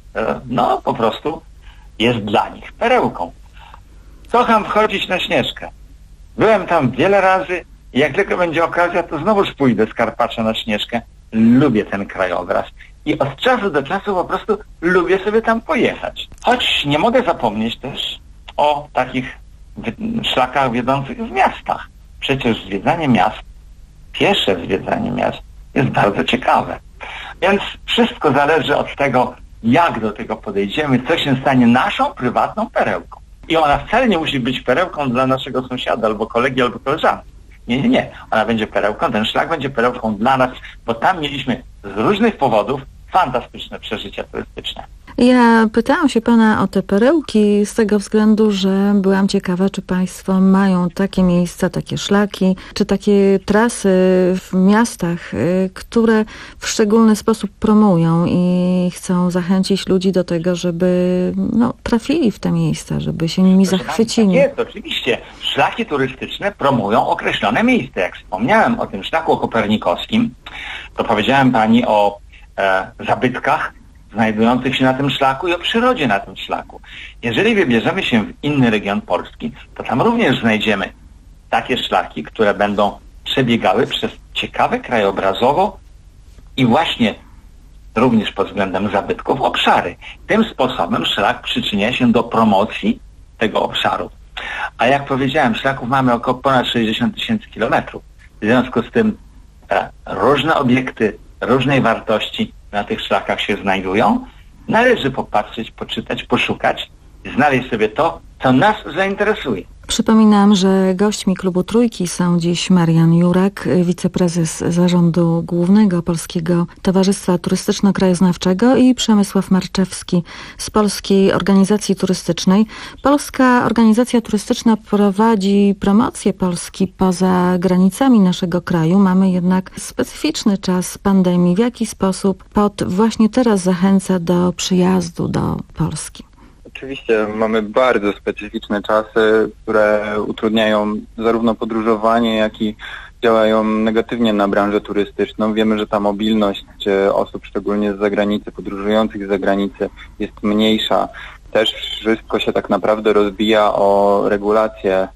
no po prostu jest dla nich perełką. Kocham wchodzić na Śnieżkę. Byłem tam wiele razy i jak tylko będzie okazja, to znowuż pójdę z Karpacza na Śnieżkę. Lubię ten krajobraz. I od czasu do czasu po prostu lubię sobie tam pojechać. Choć nie mogę zapomnieć też o takich szlakach wiodących w miastach. Przecież zwiedzanie miast, piesze zwiedzanie miast jest bardzo ciekawe. Więc wszystko zależy od tego, jak do tego podejdziemy, co się stanie naszą prywatną perełką. I ona wcale nie musi być perełką dla naszego sąsiada, albo kolegi, albo koleżanki. Nie, nie, nie. Ona będzie perełką, ten szlak będzie perełką dla nas, bo tam mieliśmy z różnych powodów fantastyczne przeżycia turystyczne. Ja pytałam się pana o te perełki z tego względu, że byłam ciekawa, czy państwo mają takie miejsca, takie szlaki, czy takie trasy w miastach, które w szczególny sposób promują i chcą zachęcić ludzi do tego, żeby no, trafili w te miejsca, żeby się nimi zachwycili. Jest, oczywiście. Szlaki turystyczne promują określone miejsca. Jak wspomniałem o tym szlaku kopernikowskim, to powiedziałem pani o e, zabytkach znajdujących się na tym szlaku i o przyrodzie na tym szlaku. Jeżeli wybierzemy się w inny region Polski, to tam również znajdziemy takie szlaki, które będą przebiegały przez ciekawe krajobrazowo i właśnie również pod względem zabytków obszary. Tym sposobem szlak przyczynia się do promocji tego obszaru. A jak powiedziałem, szlaków mamy około ponad sześćdziesiąt tysięcy kilometrów. W związku z tym e, różne obiekty różnej wartości na tych szlakach się znajdują. Należy popatrzeć, poczytać, poszukać i znaleźć sobie to, co nas zainteresuje. Przypominam, że gośćmi klubu Trójki są dziś Marian Jurek, wiceprezes zarządu głównego Polskiego Towarzystwa Turystyczno-Krajoznawczego i Przemysław Marczewski z Polskiej Organizacji Turystycznej. Polska Organizacja Turystyczna prowadzi promocję Polski poza granicami naszego kraju. Mamy jednak specyficzny czas pandemii. W jaki sposób P O T właśnie teraz zachęca do przyjazdu do Polski? Oczywiście mamy bardzo specyficzne czasy, które utrudniają zarówno podróżowanie, jak i działają negatywnie na branżę turystyczną. Wiemy, że ta mobilność osób, szczególnie z zagranicy, podróżujących z zagranicy, jest mniejsza. Też wszystko się tak naprawdę rozbija o regulacje e,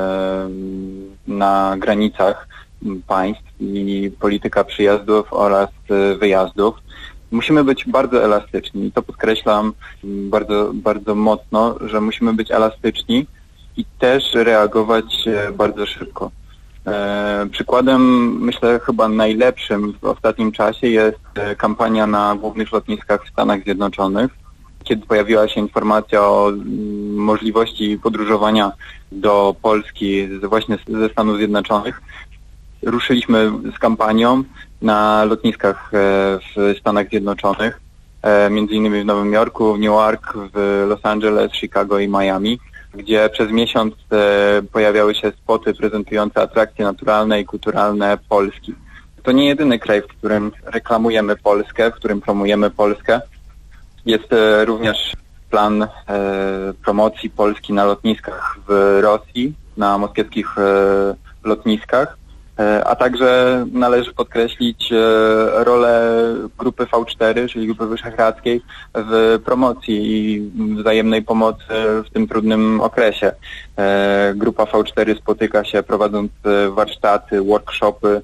na granicach państw i polityka przyjazdów oraz wyjazdów. Musimy być bardzo elastyczni i to podkreślam bardzo, bardzo mocno, że musimy być elastyczni i też reagować bardzo szybko. E, przykładem, myślę, chyba najlepszym w ostatnim czasie jest kampania na głównych lotniskach w Stanach Zjednoczonych, kiedy pojawiła się informacja o możliwości podróżowania do Polski właśnie ze Stanów Zjednoczonych. Ruszyliśmy z kampanią na lotniskach w Stanach Zjednoczonych, między innymi w Nowym Jorku, w Newark, w Los Angeles, Chicago i Miami, gdzie przez miesiąc pojawiały się spoty prezentujące atrakcje naturalne i kulturalne Polski. To nie jedyny kraj, w którym reklamujemy Polskę, w którym promujemy Polskę. Jest również plan promocji Polski na lotniskach w Rosji, na moskiewskich lotniskach. A także należy podkreślić rolę grupy V cztery, czyli Grupy Wyszehradzkiej, w promocji i wzajemnej pomocy w tym trudnym okresie. Grupa V cztery spotyka się prowadząc warsztaty, workshopy,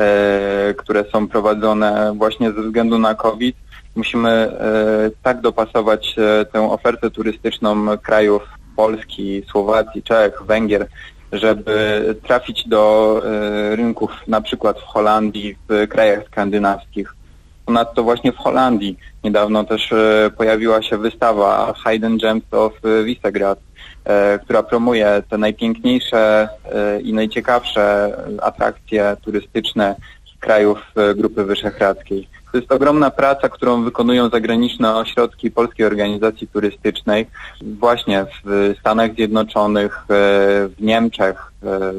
które są prowadzone właśnie ze względu na COVID. Musimy tak dopasować tę ofertę turystyczną krajów Polski, Słowacji, Czech, Węgier, żeby trafić do y, rynków na przykład w Holandii, w krajach skandynawskich. Ponadto właśnie w Holandii niedawno też y, pojawiła się wystawa Hidden Gems of Visegrad, y, która promuje te najpiękniejsze y, i najciekawsze atrakcje turystyczne krajów y, Grupy Wyszehradzkiej. To jest ogromna praca, którą wykonują zagraniczne ośrodki Polskiej Organizacji Turystycznej właśnie w Stanach Zjednoczonych, w Niemczech,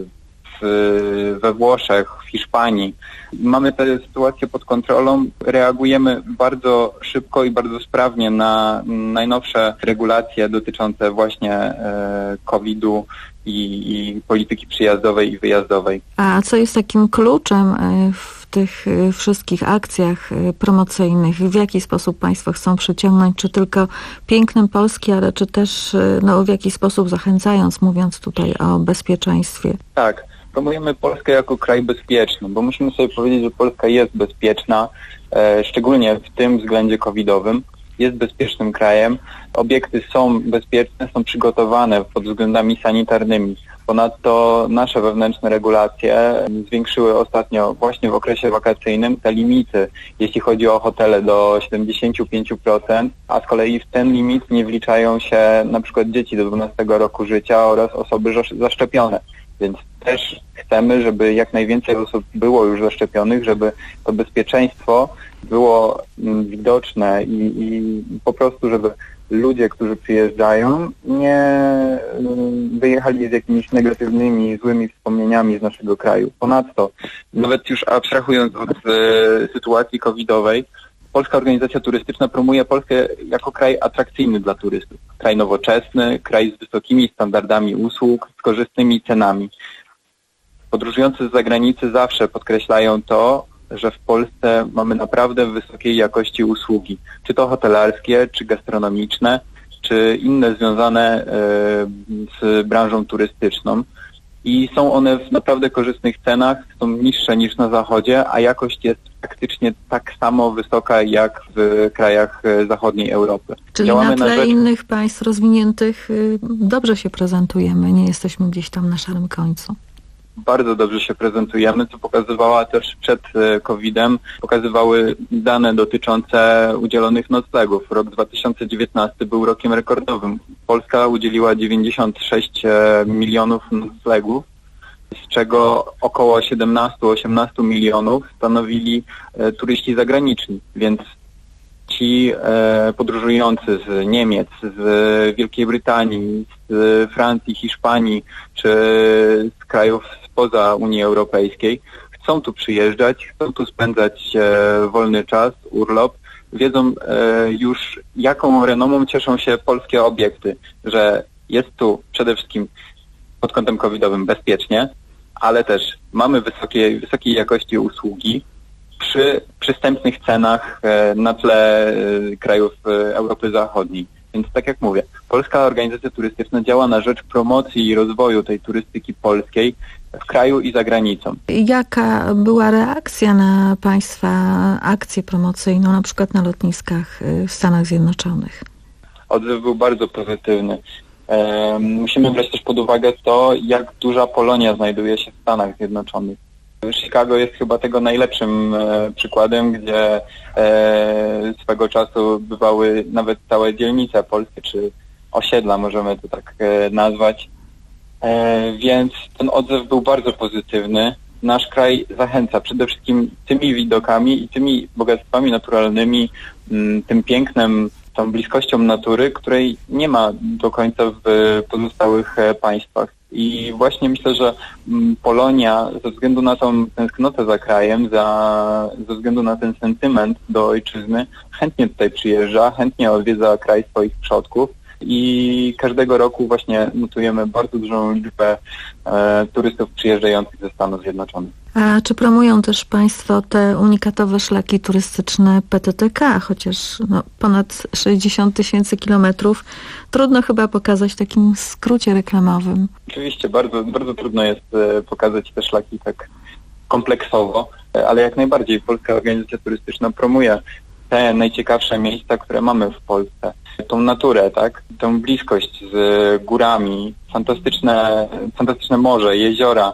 w, we Włoszech, w Hiszpanii. Mamy tę sytuację pod kontrolą, reagujemy bardzo szybko i bardzo sprawnie na najnowsze regulacje dotyczące właśnie kowida i, i polityki przyjazdowej i wyjazdowej. A co jest takim kluczem w tych wszystkich akcjach promocyjnych? W jaki sposób państwo chcą przyciągnąć? Czy tylko pięknem Polski, ale czy też no, w jaki sposób zachęcając, mówiąc tutaj o bezpieczeństwie? Tak, promujemy Polskę jako kraj bezpieczny, bo musimy sobie powiedzieć, że Polska jest bezpieczna, e, szczególnie w tym względzie covidowym. Jest bezpiecznym krajem. Obiekty są bezpieczne, są przygotowane pod względami sanitarnymi. Ponadto nasze wewnętrzne regulacje zwiększyły ostatnio właśnie w okresie wakacyjnym te limity, jeśli chodzi o hotele, do siedemdziesiąt pięć procent, a z kolei w ten limit nie wliczają się na przykład dzieci do dwunastego roku życia oraz osoby zaszczepione. Więc też chcemy, żeby jak najwięcej osób było już zaszczepionych, żeby to bezpieczeństwo było widoczne i, i po prostu, żeby ludzie, którzy przyjeżdżają, nie wyjechali z jakimiś negatywnymi, złymi wspomnieniami z naszego kraju. Ponadto, nawet już abstrahując od e, sytuacji covidowej, Polska Organizacja Turystyczna promuje Polskę jako kraj atrakcyjny dla turystów. Kraj nowoczesny, kraj z wysokimi standardami usług, z korzystnymi cenami. Podróżujący z zagranicy zawsze podkreślają to, że w Polsce mamy naprawdę wysokiej jakości usługi, czy to hotelarskie, czy gastronomiczne, czy inne związane e, z branżą turystyczną. I są one w naprawdę korzystnych cenach, są niższe niż na zachodzie, a jakość jest praktycznie tak samo wysoka jak w krajach zachodniej Europy. Czyli Działamy na tle na rzecz... innych państw rozwiniętych dobrze się prezentujemy, nie jesteśmy gdzieś tam na szarym końcu. Bardzo dobrze się prezentujemy, co pokazywała też przed kowidem, pokazywały dane dotyczące udzielonych noclegów. Rok dwa tysiące dziewiętnasty był rokiem rekordowym. Polska udzieliła dziewięćdziesiąt sześć milionów noclegów, z czego około siedemnaście do osiemnastu milionów stanowili e, turyści zagraniczni, więc ci e, podróżujący z Niemiec, z Wielkiej Brytanii, z Francji, Hiszpanii czy z krajów spoza Unii Europejskiej chcą tu przyjeżdżać, chcą tu spędzać e, wolny czas, urlop, wiedzą e, już jaką renomą cieszą się polskie obiekty, że jest tu przede wszystkim pod kątem covidowym bezpiecznie, ale też mamy wysokie, wysokiej jakości usługi przy przystępnych cenach e, na tle e, krajów e, Europy Zachodniej. Więc tak jak mówię, Polska Organizacja Turystyczna działa na rzecz promocji i rozwoju tej turystyki polskiej w kraju i za granicą. Jaka była reakcja na Państwa akcję promocyjną, na przykład na lotniskach w Stanach Zjednoczonych? Odzew był bardzo pozytywny. E, musimy brać też pod uwagę to, jak duża Polonia znajduje się w Stanach Zjednoczonych. Chicago jest chyba tego najlepszym e, przykładem, gdzie e, swego czasu bywały nawet całe dzielnice polskie, czy osiedla, możemy to tak e, nazwać. E, więc ten odzew był bardzo pozytywny. Nasz kraj zachęca przede wszystkim tymi widokami i tymi bogactwami naturalnymi, m, tym pięknem, tą bliskością natury, której nie ma do końca w pozostałych e, państwach. I właśnie myślę, że Polonia ze względu na tą tęsknotę za krajem, za, ze względu na ten sentyment do ojczyzny, chętnie tutaj przyjeżdża, chętnie odwiedza kraj swoich przodków i każdego roku właśnie notujemy bardzo dużą liczbę e, turystów przyjeżdżających ze Stanów Zjednoczonych. A czy promują też Państwo te unikatowe szlaki turystyczne P T T K, chociaż no, ponad sześćdziesiąt tysięcy kilometrów trudno chyba pokazać w takim skrócie reklamowym? Oczywiście bardzo, bardzo trudno jest e, pokazać te szlaki tak kompleksowo, e, ale jak najbardziej Polska Organizacja Turystyczna promuje te najciekawsze miejsca, które mamy w Polsce. Tą naturę, tak? Tą bliskość z górami, fantastyczne, fantastyczne morze, jeziora e,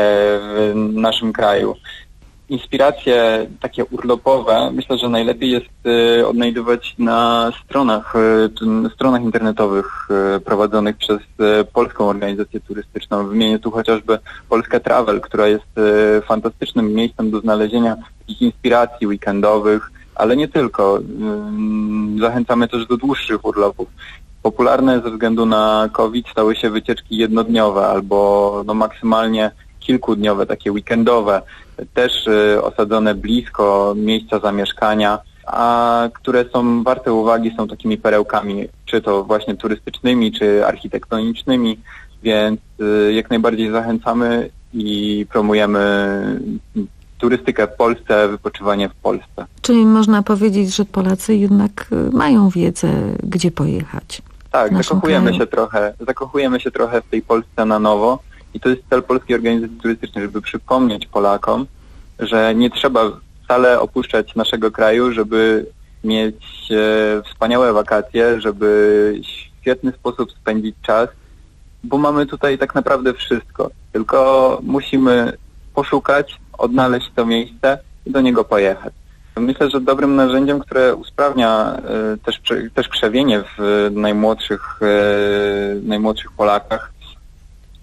w naszym kraju. Inspiracje takie urlopowe myślę, że najlepiej jest e, odnajdywać na stronach, e, stronach internetowych e, prowadzonych przez e, Polską Organizację Turystyczną. Wymienię tu chociażby Polskę Travel, która jest e, fantastycznym miejscem do znalezienia takich inspiracji weekendowych, ale nie tylko. Zachęcamy też do dłuższych urlopów. Popularne ze względu na COVID stały się wycieczki jednodniowe albo no, maksymalnie kilkudniowe, takie weekendowe, też y, osadzone blisko miejsca zamieszkania, a które są warte uwagi, są takimi perełkami, czy to właśnie turystycznymi, czy architektonicznymi, więc y, jak najbardziej zachęcamy i promujemy turystykę w Polsce, wypoczywanie w Polsce. Czyli można powiedzieć, że Polacy jednak mają wiedzę, gdzie pojechać. Tak, zakochujemy kraju. się trochę, zakochujemy się trochę w tej Polsce na nowo i to jest cel Polskiej Organizacji Turystycznej, żeby przypomnieć Polakom, że nie trzeba wcale opuszczać naszego kraju, żeby mieć e, wspaniałe wakacje, żeby w świetny sposób spędzić czas, bo mamy tutaj tak naprawdę wszystko. Tylko musimy poszukać, odnaleźć to miejsce i do niego pojechać. Myślę, że dobrym narzędziem, które usprawnia y, też, też krzewienie w najmłodszych, y, najmłodszych Polakach,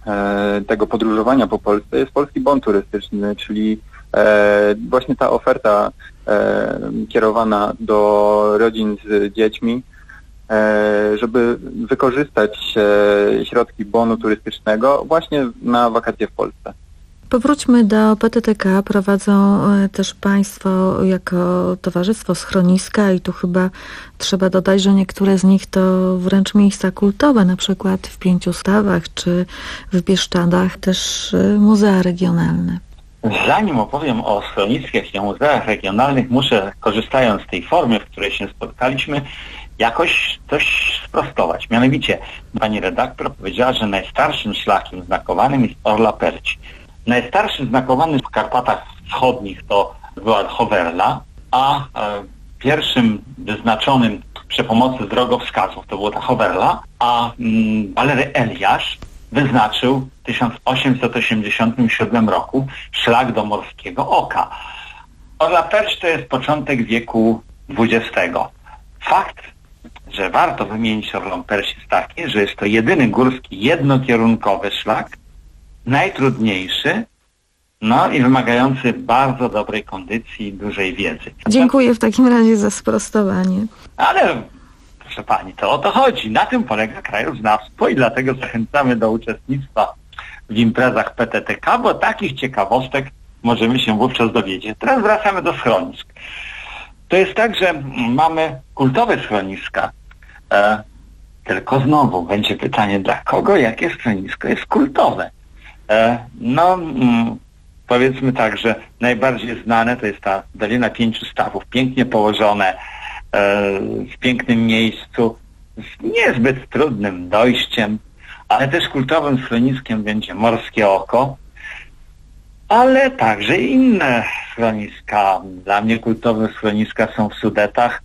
e, tego podróżowania po Polsce jest Polski Bon Turystyczny, czyli e, właśnie ta oferta e, kierowana do rodzin z dziećmi, e, żeby wykorzystać e, środki bonu turystycznego właśnie na wakacje w Polsce. Powróćmy do P T T K. Prowadzą też Państwo jako towarzystwo schroniska i tu chyba trzeba dodać, że niektóre z nich to wręcz miejsca kultowe, na przykład w Pięciu Stawach czy w Bieszczadach, też muzea regionalne. Zanim opowiem o schroniskach i o muzeach regionalnych, muszę, korzystając z tej formy, w której się spotkaliśmy, jakoś coś sprostować. Mianowicie pani redaktor powiedziała, że najstarszym szlakiem znakowanym jest Orla Perci. Najstarszy znakowany w Karpatach Wschodnich to była Hoverla, a e, pierwszym wyznaczonym przy pomocy drogowskazów to była ta Hoverla, a mm, Walery Eliasz wyznaczył w tysiąc osiemset osiemdziesiątym siódmym roku szlak do Morskiego Oka. Orla Perci to jest początek wieku dwudziestego. Fakt, że warto wymienić Orlą Perci jest taki, że jest to jedyny górski jednokierunkowy szlak, najtrudniejszy, no i wymagający bardzo dobrej kondycji i dużej wiedzy. Dziękuję w takim razie za sprostowanie. Ale, proszę pani, to o to chodzi. Na tym polega krajoznawstwo i dlatego zachęcamy do uczestnictwa w imprezach P T T K, bo takich ciekawostek możemy się wówczas dowiedzieć. Teraz wracamy do schronisk. To jest tak, że mamy kultowe schroniska, e, tylko znowu będzie pytanie, dla kogo jakie schronisko jest kultowe? No, powiedzmy tak, że najbardziej znane to jest ta Dolina Pięciu Stawów, pięknie położone, w pięknym miejscu, z niezbyt trudnym dojściem, ale też kultowym schroniskiem będzie Morskie Oko, ale także inne schroniska. Dla mnie kultowe schroniska są w Sudetach,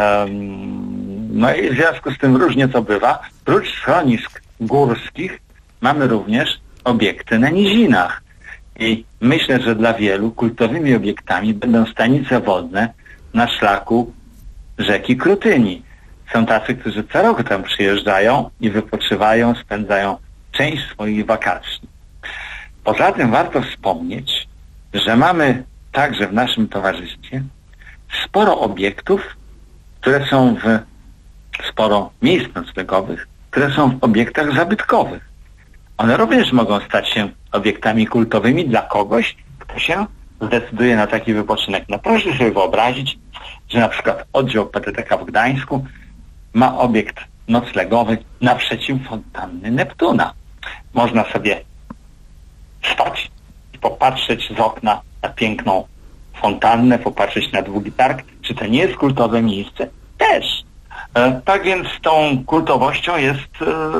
no i w związku z tym różnie to bywa. Prócz schronisk górskich mamy również obiekty na nizinach. I myślę, że dla wielu kultowymi obiektami będą stanice wodne na szlaku rzeki Krutyni. Są tacy, którzy co roku tam przyjeżdżają i wypoczywają, spędzają część swoich wakacji. Poza tym warto wspomnieć, że mamy także w naszym towarzystwie sporo obiektów, które są w, sporo miejsc noclegowych, które są w obiektach zabytkowych. One również mogą stać się obiektami kultowymi dla kogoś, kto się zdecyduje na taki wypoczynek. No proszę sobie wyobrazić, że na przykład oddział P T T K w Gdańsku ma obiekt noclegowy naprzeciw fontanny Neptuna. Można sobie stać i popatrzeć z okna na piękną fontannę, popatrzeć na Długi Targ. Czy to nie jest kultowe miejsce? Też. E, tak więc z tą kultowością jest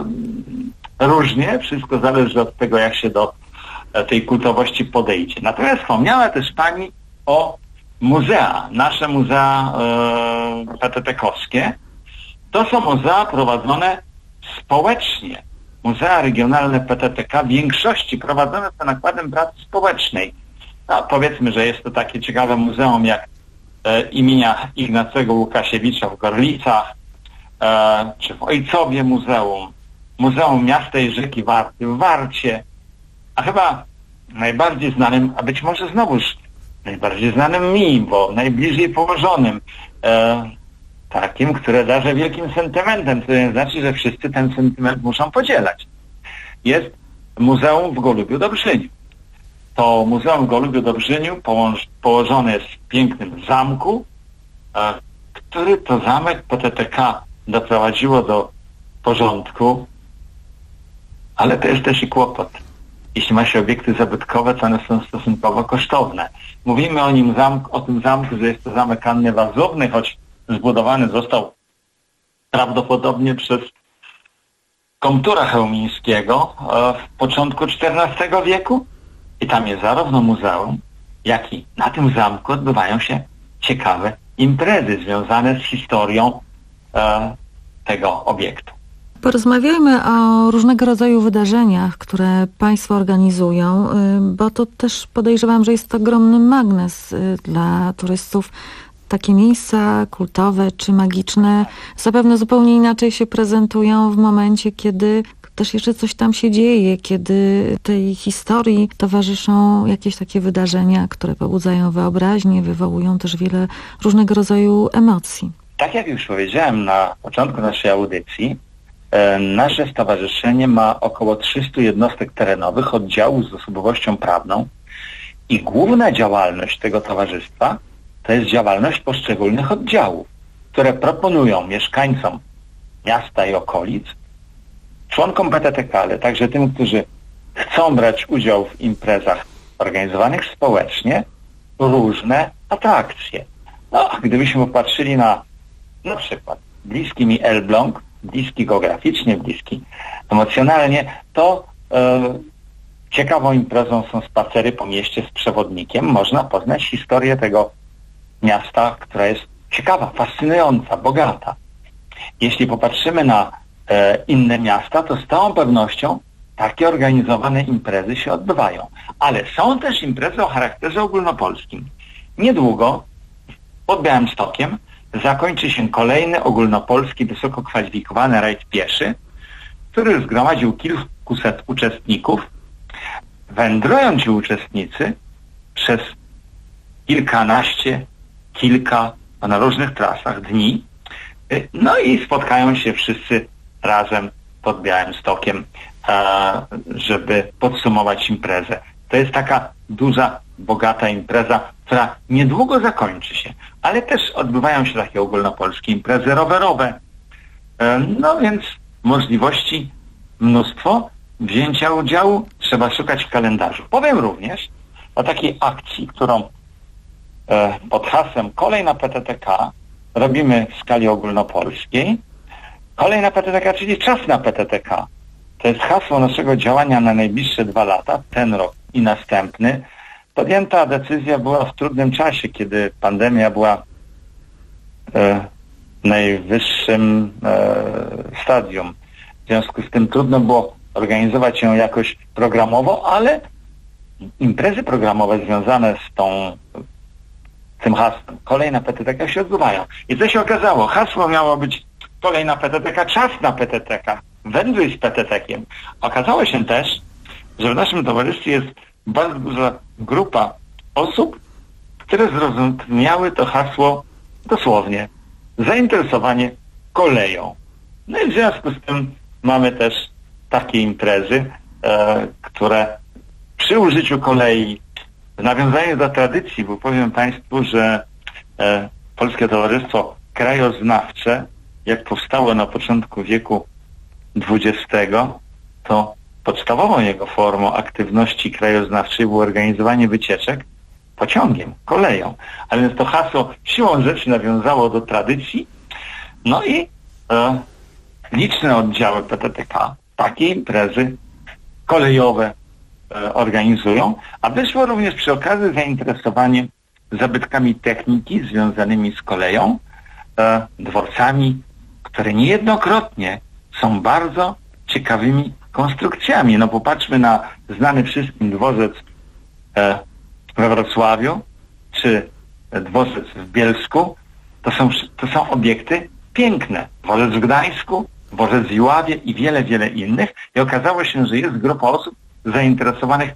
e, różnie. Wszystko zależy od tego, jak się do e, tej kultowości podejdzie. Natomiast wspomniała też pani o muzea. Nasze muzea e, P T T K-owskie to są muzea prowadzone społecznie. Muzea regionalne P T T K w większości prowadzone są nakładem pracy społecznej. No, powiedzmy, że jest to takie ciekawe muzeum jak e, imienia Ignacego Łukasiewicza w Gorlicach, e, czy w Ojcowie Muzeum, Muzeum Miasta i Rzeki Warty w Warcie, a chyba najbardziej znanym, a być może znowuż najbardziej znanym mi, bo najbliżej położonym, e, takim, które darzę wielkim sentymentem, to nie znaczy, że wszyscy ten sentyment muszą podzielać. Jest Muzeum w Golubiu-Dobrzyniu. To Muzeum w Golubiu-Dobrzyniu położ, położone jest w pięknym zamku, e, który to zamek P T T K doprowadziło do porządku, ale to jest też i kłopot. Jeśli ma się obiekty zabytkowe, to one są stosunkowo kosztowne. Mówimy o nim zamku, o tym zamku, że jest to zamek Anny Wazówny, choć zbudowany został prawdopodobnie przez Komtura Chełmińskiego w początku czternastego wieku i tam jest zarówno muzeum, jak i na tym zamku odbywają się ciekawe imprezy związane z historią e, tego obiektu. Porozmawiajmy o różnego rodzaju wydarzeniach, które Państwo organizują, bo to też podejrzewam, że jest to ogromny magnes dla turystów. Takie miejsca kultowe czy magiczne zapewne zupełnie inaczej się prezentują w momencie, kiedy też jeszcze coś tam się dzieje, kiedy tej historii towarzyszą jakieś takie wydarzenia, które pobudzają wyobraźnię, wywołują też wiele różnego rodzaju emocji. Tak jak już powiedziałem na początku naszej audycji, e, nasze stowarzyszenie ma około trzysta jednostek terenowych, oddziałów z osobowością prawną i główna działalność tego towarzystwa to jest działalność poszczególnych oddziałów, które proponują mieszkańcom miasta i okolic, członkom P T T K, ale także tym, którzy chcą brać udział w imprezach organizowanych społecznie, różne atrakcje. No, gdybyśmy popatrzyli na na przykład bliski mi Elbląg, bliski geograficznie, bliski emocjonalnie, to e, ciekawą imprezą są spacery po mieście z przewodnikiem. Można poznać historię tego miasta, która jest ciekawa, fascynująca, bogata. Jeśli popatrzymy na e, inne miasta, to z całą pewnością takie organizowane imprezy się odbywają. Ale są też imprezy o charakterze ogólnopolskim. Niedługo pod Białymstokiem zakończy się kolejny ogólnopolski wysoko kwalifikowany rajd pieszy, który zgromadził kilkuset uczestników. Wędrują ci uczestnicy przez kilkanaście, kilka, na różnych trasach dni, no i spotkają się wszyscy razem pod Białymstokiem, żeby podsumować imprezę. To jest taka duża, bogata impreza, która niedługo zakończy się, ale też odbywają się takie ogólnopolskie imprezy rowerowe. No więc możliwości mnóstwo wzięcia udziału trzeba szukać w kalendarzu. Powiem również o takiej akcji, którą pod hasłem Kolej na P T T K robimy w skali ogólnopolskiej. Kolej na P T T K, czyli czas na P T T K. To jest hasło naszego działania na najbliższe dwa lata, ten rok i następny. Podjęta decyzja była w trudnym czasie, kiedy pandemia była e, w najwyższym e, stadium. W związku z tym trudno było organizować ją jakoś programowo, ale imprezy programowe związane z tą tym hasłem Kolej na P T T K się odbywają. I co się okazało? Hasło miało być Kolej na P T T K, czas na P T T K. Wędruj z P T T Kiem. Okazało się też, że w naszym towarzystwie jest bardzo duża grupa osób, które zrozumiały to hasło dosłownie. Zainteresowanie koleją. No i w związku z tym mamy też takie imprezy, e, które przy użyciu kolei, w nawiązaniu do tradycji, bo powiem Państwu, że e, Polskie Towarzystwo Krajoznawcze, jak powstało na początku wieku dwudziestego, to podstawową jego formą aktywności krajoznawczej było organizowanie wycieczek pociągiem, koleją. A więc to hasło siłą rzeczy nawiązało do tradycji. No i e, liczne oddziały P T T K takie imprezy kolejowe e, organizują, a wyszło również przy okazji zainteresowanie zabytkami techniki związanymi z koleją, e, dworcami, które niejednokrotnie są bardzo ciekawymi konstrukcjami. No popatrzmy na znany wszystkim dworzec e, we Wrocławiu, czy dworzec w Bielsku. To są, to są obiekty piękne. Dworzec w Gdańsku, dworzec w Iławie i wiele, wiele innych. I okazało się, że jest grupa osób zainteresowanych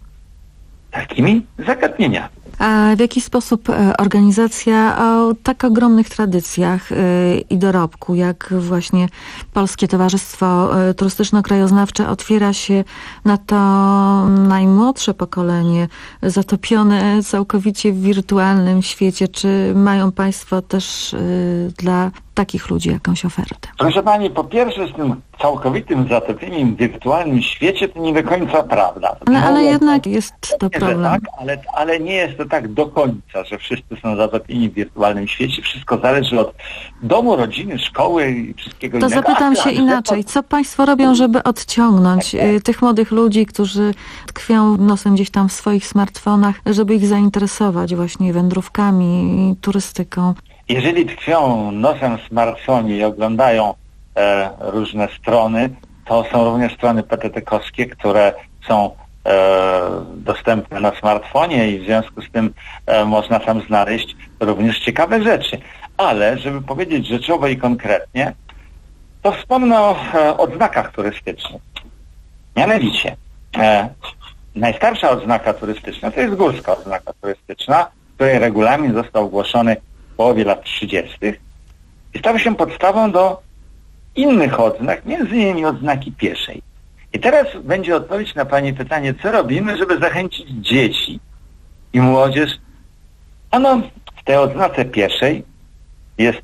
takimi zagadnieniami. A w jaki sposób organizacja o tak ogromnych tradycjach i dorobku, jak właśnie Polskie Towarzystwo Turystyczno-Krajoznawcze, otwiera się na to najmłodsze pokolenie, zatopione całkowicie w wirtualnym świecie? Czy mają Państwo też dla takich ludzi jakąś ofertę? Proszę Pani, po pierwsze z tym całkowitym zatopieniem w wirtualnym świecie to nie do końca prawda. Ale, ale jednak jest to problem. Tak, ale, ale nie jest to tak do końca, że wszyscy są zatopieni w wirtualnym świecie. Wszystko zależy od domu, rodziny, szkoły i wszystkiego to innego. To zapytam się inaczej. Co Państwo robią, żeby odciągnąć tak, tak. tych młodych ludzi, którzy tkwią nosem gdzieś tam w swoich smartfonach, żeby ich zainteresować właśnie wędrówkami, turystyką? Jeżeli tkwią nosem w smartfonie i oglądają e, różne strony, to są również strony P T T K-owskie, które są e, dostępne na smartfonie i w związku z tym e, można tam znaleźć również ciekawe rzeczy. Ale żeby powiedzieć rzeczowo i konkretnie, to wspomnę o e, odznakach turystycznych. Mianowicie, e, najstarsza odznaka turystyczna to jest górska odznaka turystyczna, której regulamin został ogłoszony w połowie lat trzydziestych i stał się podstawą do innych odznak, między innymi odznaki pieszej. I teraz będzie odpowiedź na Pani pytanie, co robimy, żeby zachęcić dzieci i młodzież. Ano, w tej odznace pieszej jest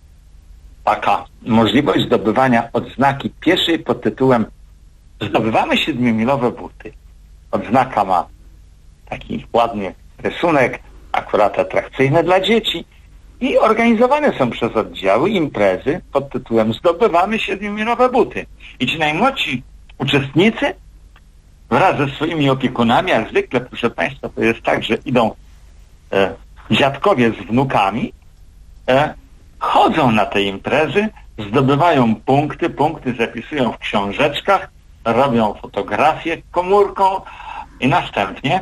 taka możliwość zdobywania odznaki pieszej pod tytułem zdobywamy siedmiomilowe buty. Odznaka ma taki ładny rysunek, akurat atrakcyjny dla dzieci i organizowane są przez oddziały imprezy pod tytułem zdobywamy siedmiomilowe buty. I ci najmłodsi uczestnicy wraz ze swoimi opiekunami, jak zwykle, proszę Państwa, to jest tak, że idą e, dziadkowie z wnukami, e, chodzą na te imprezy, zdobywają punkty, punkty zapisują w książeczkach, robią fotografię komórką i następnie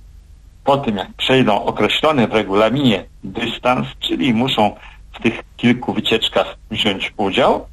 po tym, jak przejdą określony w regulaminie dystans, czyli muszą w tych kilku wycieczkach wziąć udział,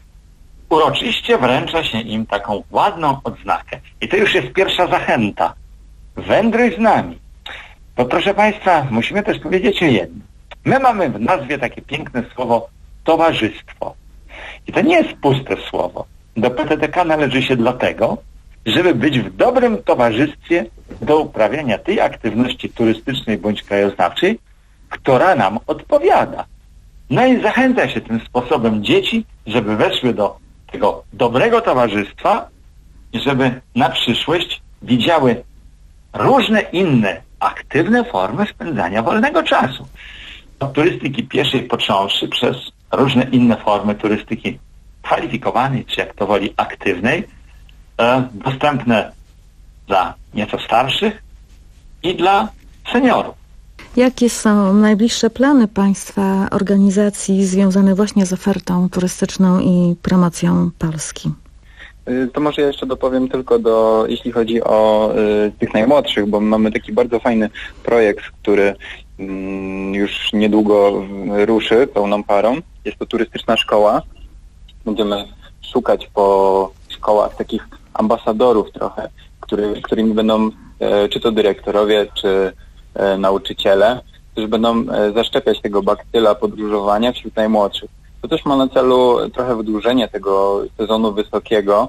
uroczyście wręcza się im taką ładną odznakę. I to już jest pierwsza zachęta. Wędruj z nami. Bo proszę Państwa, musimy też powiedzieć o jednym. My mamy w nazwie takie piękne słowo towarzystwo. I to nie jest puste słowo. Do P T T K należy się dlatego, żeby być w dobrym towarzystwie do uprawiania tej aktywności turystycznej bądź krajoznawczej, która nam odpowiada. No i zachęca się tym sposobem dzieci, żeby weszły do tego dobrego towarzystwa i żeby na przyszłość widziały różne inne aktywne formy spędzania wolnego czasu. Od turystyki pieszej począwszy przez różne inne formy turystyki kwalifikowanej, czy jak to woli aktywnej, e, dostępne dla nieco starszych i dla seniorów. Jakie są najbliższe plany Państwa organizacji związane właśnie z ofertą turystyczną i promocją Polski? To może ja jeszcze dopowiem tylko do, jeśli chodzi o y, tych najmłodszych, bo mamy taki bardzo fajny projekt, który y, już niedługo ruszy pełną parą. Jest to turystyczna szkoła. Będziemy szukać po szkołach takich ambasadorów trochę, który, którymi będą e, czy to dyrektorowie, czy e, nauczyciele, którzy będą e, zaszczepiać tego baktyla podróżowania wśród najmłodszych. To też ma na celu trochę wydłużenie tego sezonu wysokiego,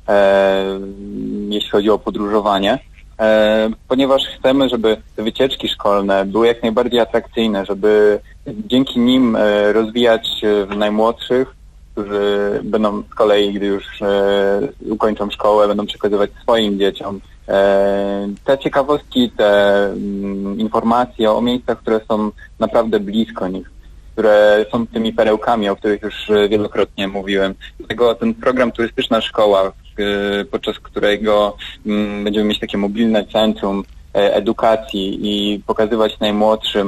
e, jeśli chodzi o podróżowanie, e, ponieważ chcemy, żeby te wycieczki szkolne były jak najbardziej atrakcyjne, żeby dzięki nim e, rozwijać w najmłodszych, którzy będą z kolei, gdy już e, ukończą szkołę, będą przekazywać swoim dzieciom e, te ciekawostki, te mm, informacje o miejscach, które są naprawdę blisko nich, które są tymi perełkami, o których już wielokrotnie mówiłem. Dlatego ten program Turystyczna Szkoła, podczas którego będziemy mieć takie mobilne centrum edukacji i pokazywać najmłodszym,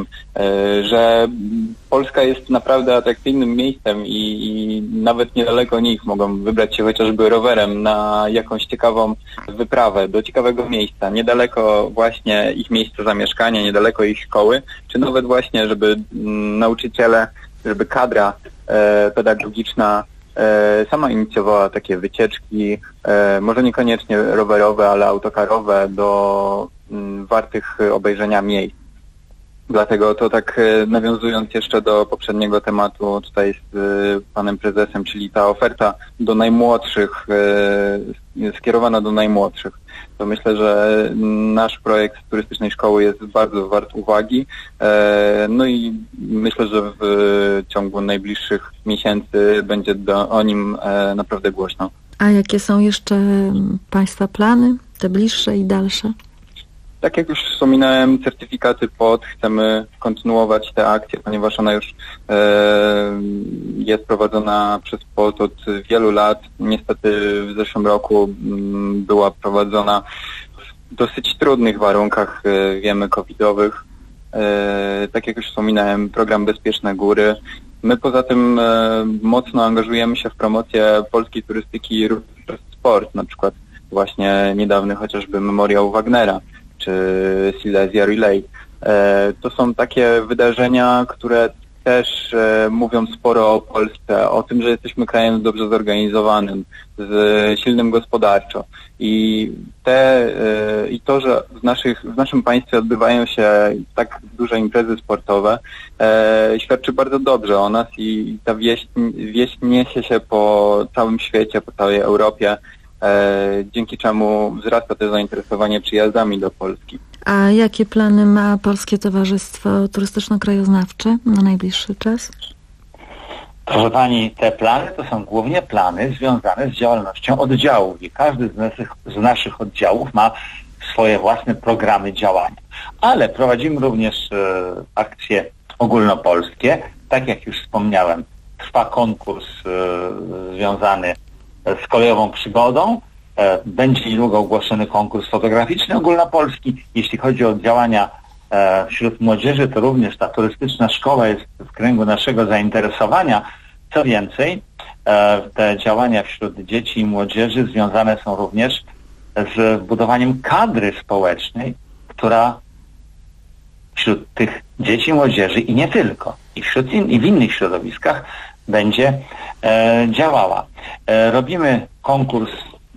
że Polska jest naprawdę atrakcyjnym miejscem i, i nawet niedaleko nich mogą wybrać się chociażby rowerem na jakąś ciekawą wyprawę do ciekawego miejsca, niedaleko właśnie ich miejsca zamieszkania, niedaleko ich szkoły, czy nawet właśnie, żeby nauczyciele, żeby kadra e, pedagogiczna e, sama inicjowała takie wycieczki, e, może niekoniecznie rowerowe, ale autokarowe do wartych obejrzenia miejsc. Dlatego to tak nawiązując jeszcze do poprzedniego tematu tutaj z panem prezesem, czyli ta oferta do najmłodszych, skierowana do najmłodszych, to myślę, że nasz projekt turystycznej szkoły jest bardzo wart uwagi. No i myślę, że w ciągu najbliższych miesięcy będzie do, o nim naprawdę głośno. A jakie są jeszcze Państwa plany, te bliższe i dalsze? Tak jak już wspominałem, certyfikaty P O T, chcemy kontynuować tę akcję, ponieważ ona już e, jest prowadzona przez P O T od wielu lat. Niestety w zeszłym roku m, była prowadzona w dosyć trudnych warunkach, e, wiemy, covidowych. E, tak jak już wspominałem, program Bezpieczne Góry. My poza tym e, mocno angażujemy się w promocję polskiej turystyki przez sport, na przykład właśnie niedawny chociażby memoriał Wagnera, czy Silesia Relay. E, to są takie wydarzenia, które też e, mówią sporo o Polsce, o tym, że jesteśmy krajem dobrze zorganizowanym, z silnym gospodarczo. I te e, i to, że w, naszych, w naszym państwie odbywają się tak duże imprezy sportowe, e, świadczy bardzo dobrze o nas i ta wieść, wieść niesie się po całym świecie, po całej Europie, e, dzięki czemu wzrasta też zainteresowanie przyjazdami do Polski. A jakie plany ma Polskie Towarzystwo Turystyczno-Krajoznawcze na najbliższy czas? Proszę Pani, te plany to są głównie plany związane z działalnością oddziałów i każdy z naszych, z naszych oddziałów ma swoje własne programy działania. Ale prowadzimy również e, akcje ogólnopolskie. Tak jak już wspomniałem, trwa konkurs e, związany z kolejową przygodą. E, będzie niedługo ogłoszony konkurs fotograficzny ogólnopolski. Jeśli chodzi o działania e, wśród młodzieży, to również ta turystyczna szkoła jest w kręgu naszego zainteresowania. Co więcej, e, te działania wśród dzieci i młodzieży związane są również z budowaniem kadry społecznej, która wśród tych dzieci i młodzieży i nie tylko, i, wśród in, i w innych środowiskach będzie e, działała. E, robimy konkurs,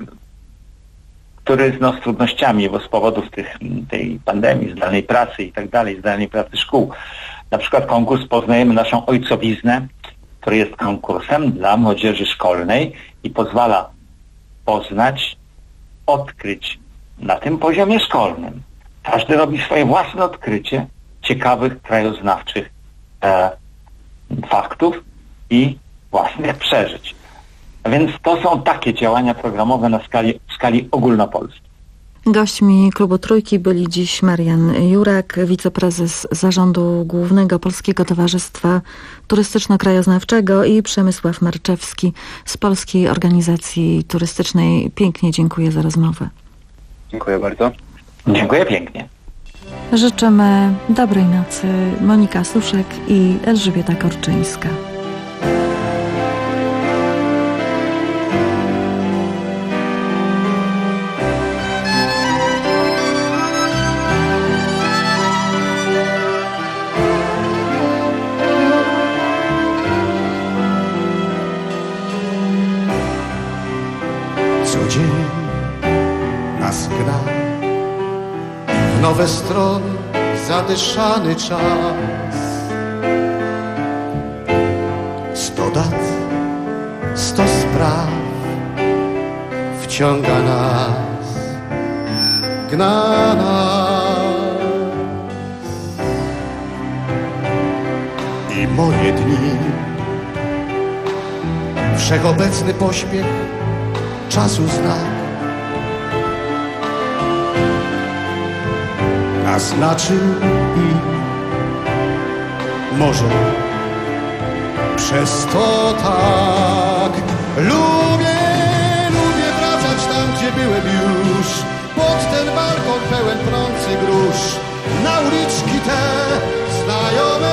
który no, z trudnościami, bo z powodów tych, tej pandemii, zdalnej pracy i tak dalej, zdalnej pracy szkół. Na przykład konkurs Poznajemy naszą ojcowiznę, który jest konkursem dla młodzieży szkolnej i pozwala poznać, odkryć na tym poziomie szkolnym. Każdy robi swoje własne odkrycie ciekawych, krajoznawczych e, faktów i własnych przeżyć. A więc to są takie działania programowe na skali, w skali ogólnopolskiej. Gośćmi Klubu Trójki byli dziś Marian Jurak, wiceprezes Zarządu Głównego Polskiego Towarzystwa Turystyczno-Krajoznawczego i Przemysław Marczewski z Polskiej Organizacji Turystycznej. Pięknie dziękuję za rozmowę. Dziękuję bardzo. Dziękuję pięknie. Życzymy dobrej nocy. Monika Suszek i Elżbieta Korczyńska. Co dzień nas gra w nowe strony zadyszany czas. Sto dat, sto spraw wciąga nas, gna nas. I moje dni, wszechobecny pośpiech czasu znak naznaczył i może przez to tak lubię, lubię wracać tam, gdzie byłem już, pod ten balkon pełen prący grusz, na uliczki te znajome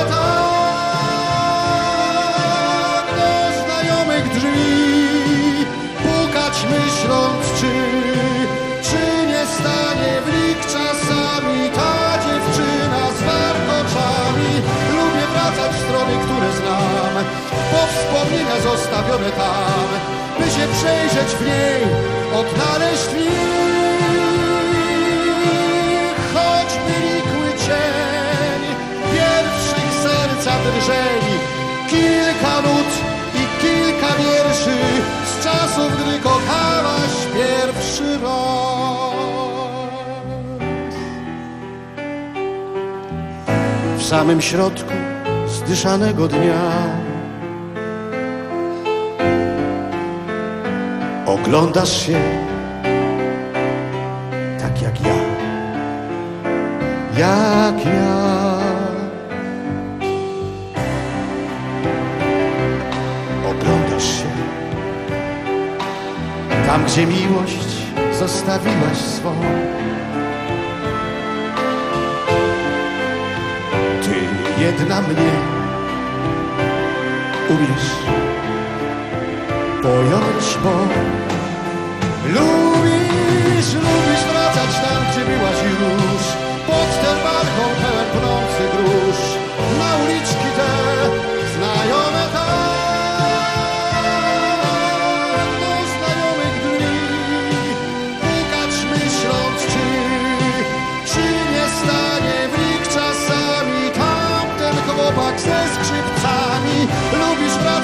tak, do znajomych drzwi pukać, myśląc, czy, czy nie stanie w nich czasami ta dziewczyna z warkoczami. Lubię wracać w strony, które znam, po wspomnienia zostawione tam, by się przejrzeć w niej, odnaleźć w nich choćby nikły cień pierwszych serca drżeli, kilka nut i kilka wierszy z czasów, gdy kochałaś pierwszy raz. W samym środku zdyszanego dnia oglądasz się tak jak ja, jak ja. Oglądasz się tam, gdzie miłość zostawiłaś swą. Ty jedna mnie umiesz pojąć, bo lubisz, lubisz wracać tam, gdzie byłaś już, pod ten balkon pełen pnący grusz, na uliczki te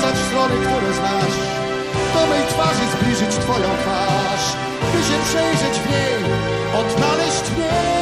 pokazać strony, które znasz, do mej twarzy zbliżyć twoją twarz, by się przejrzeć w niej, odnaleźć mnie.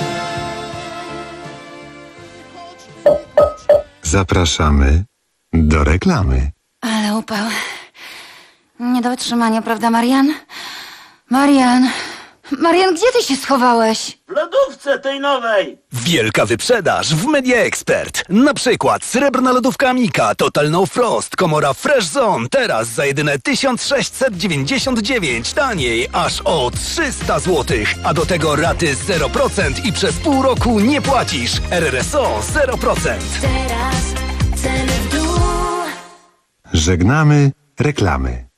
Zapraszamy do reklamy. Ale upał. Nie do wytrzymania, prawda, Marian? Marian, Marian, gdzie ty się schowałeś? W lodówce tej nowej! Wielka wyprzedaż w Media Expert. Na przykład srebrna lodówka Amika Total No Frost, komora Fresh Zone, teraz za jedyne tysiąc sześćset dziewięćdziesiąt dziewięć, taniej aż o trzysta złotych. A do tego raty zero procent i przez pół roku nie płacisz. R R S O zero procent. Żegnamy reklamy.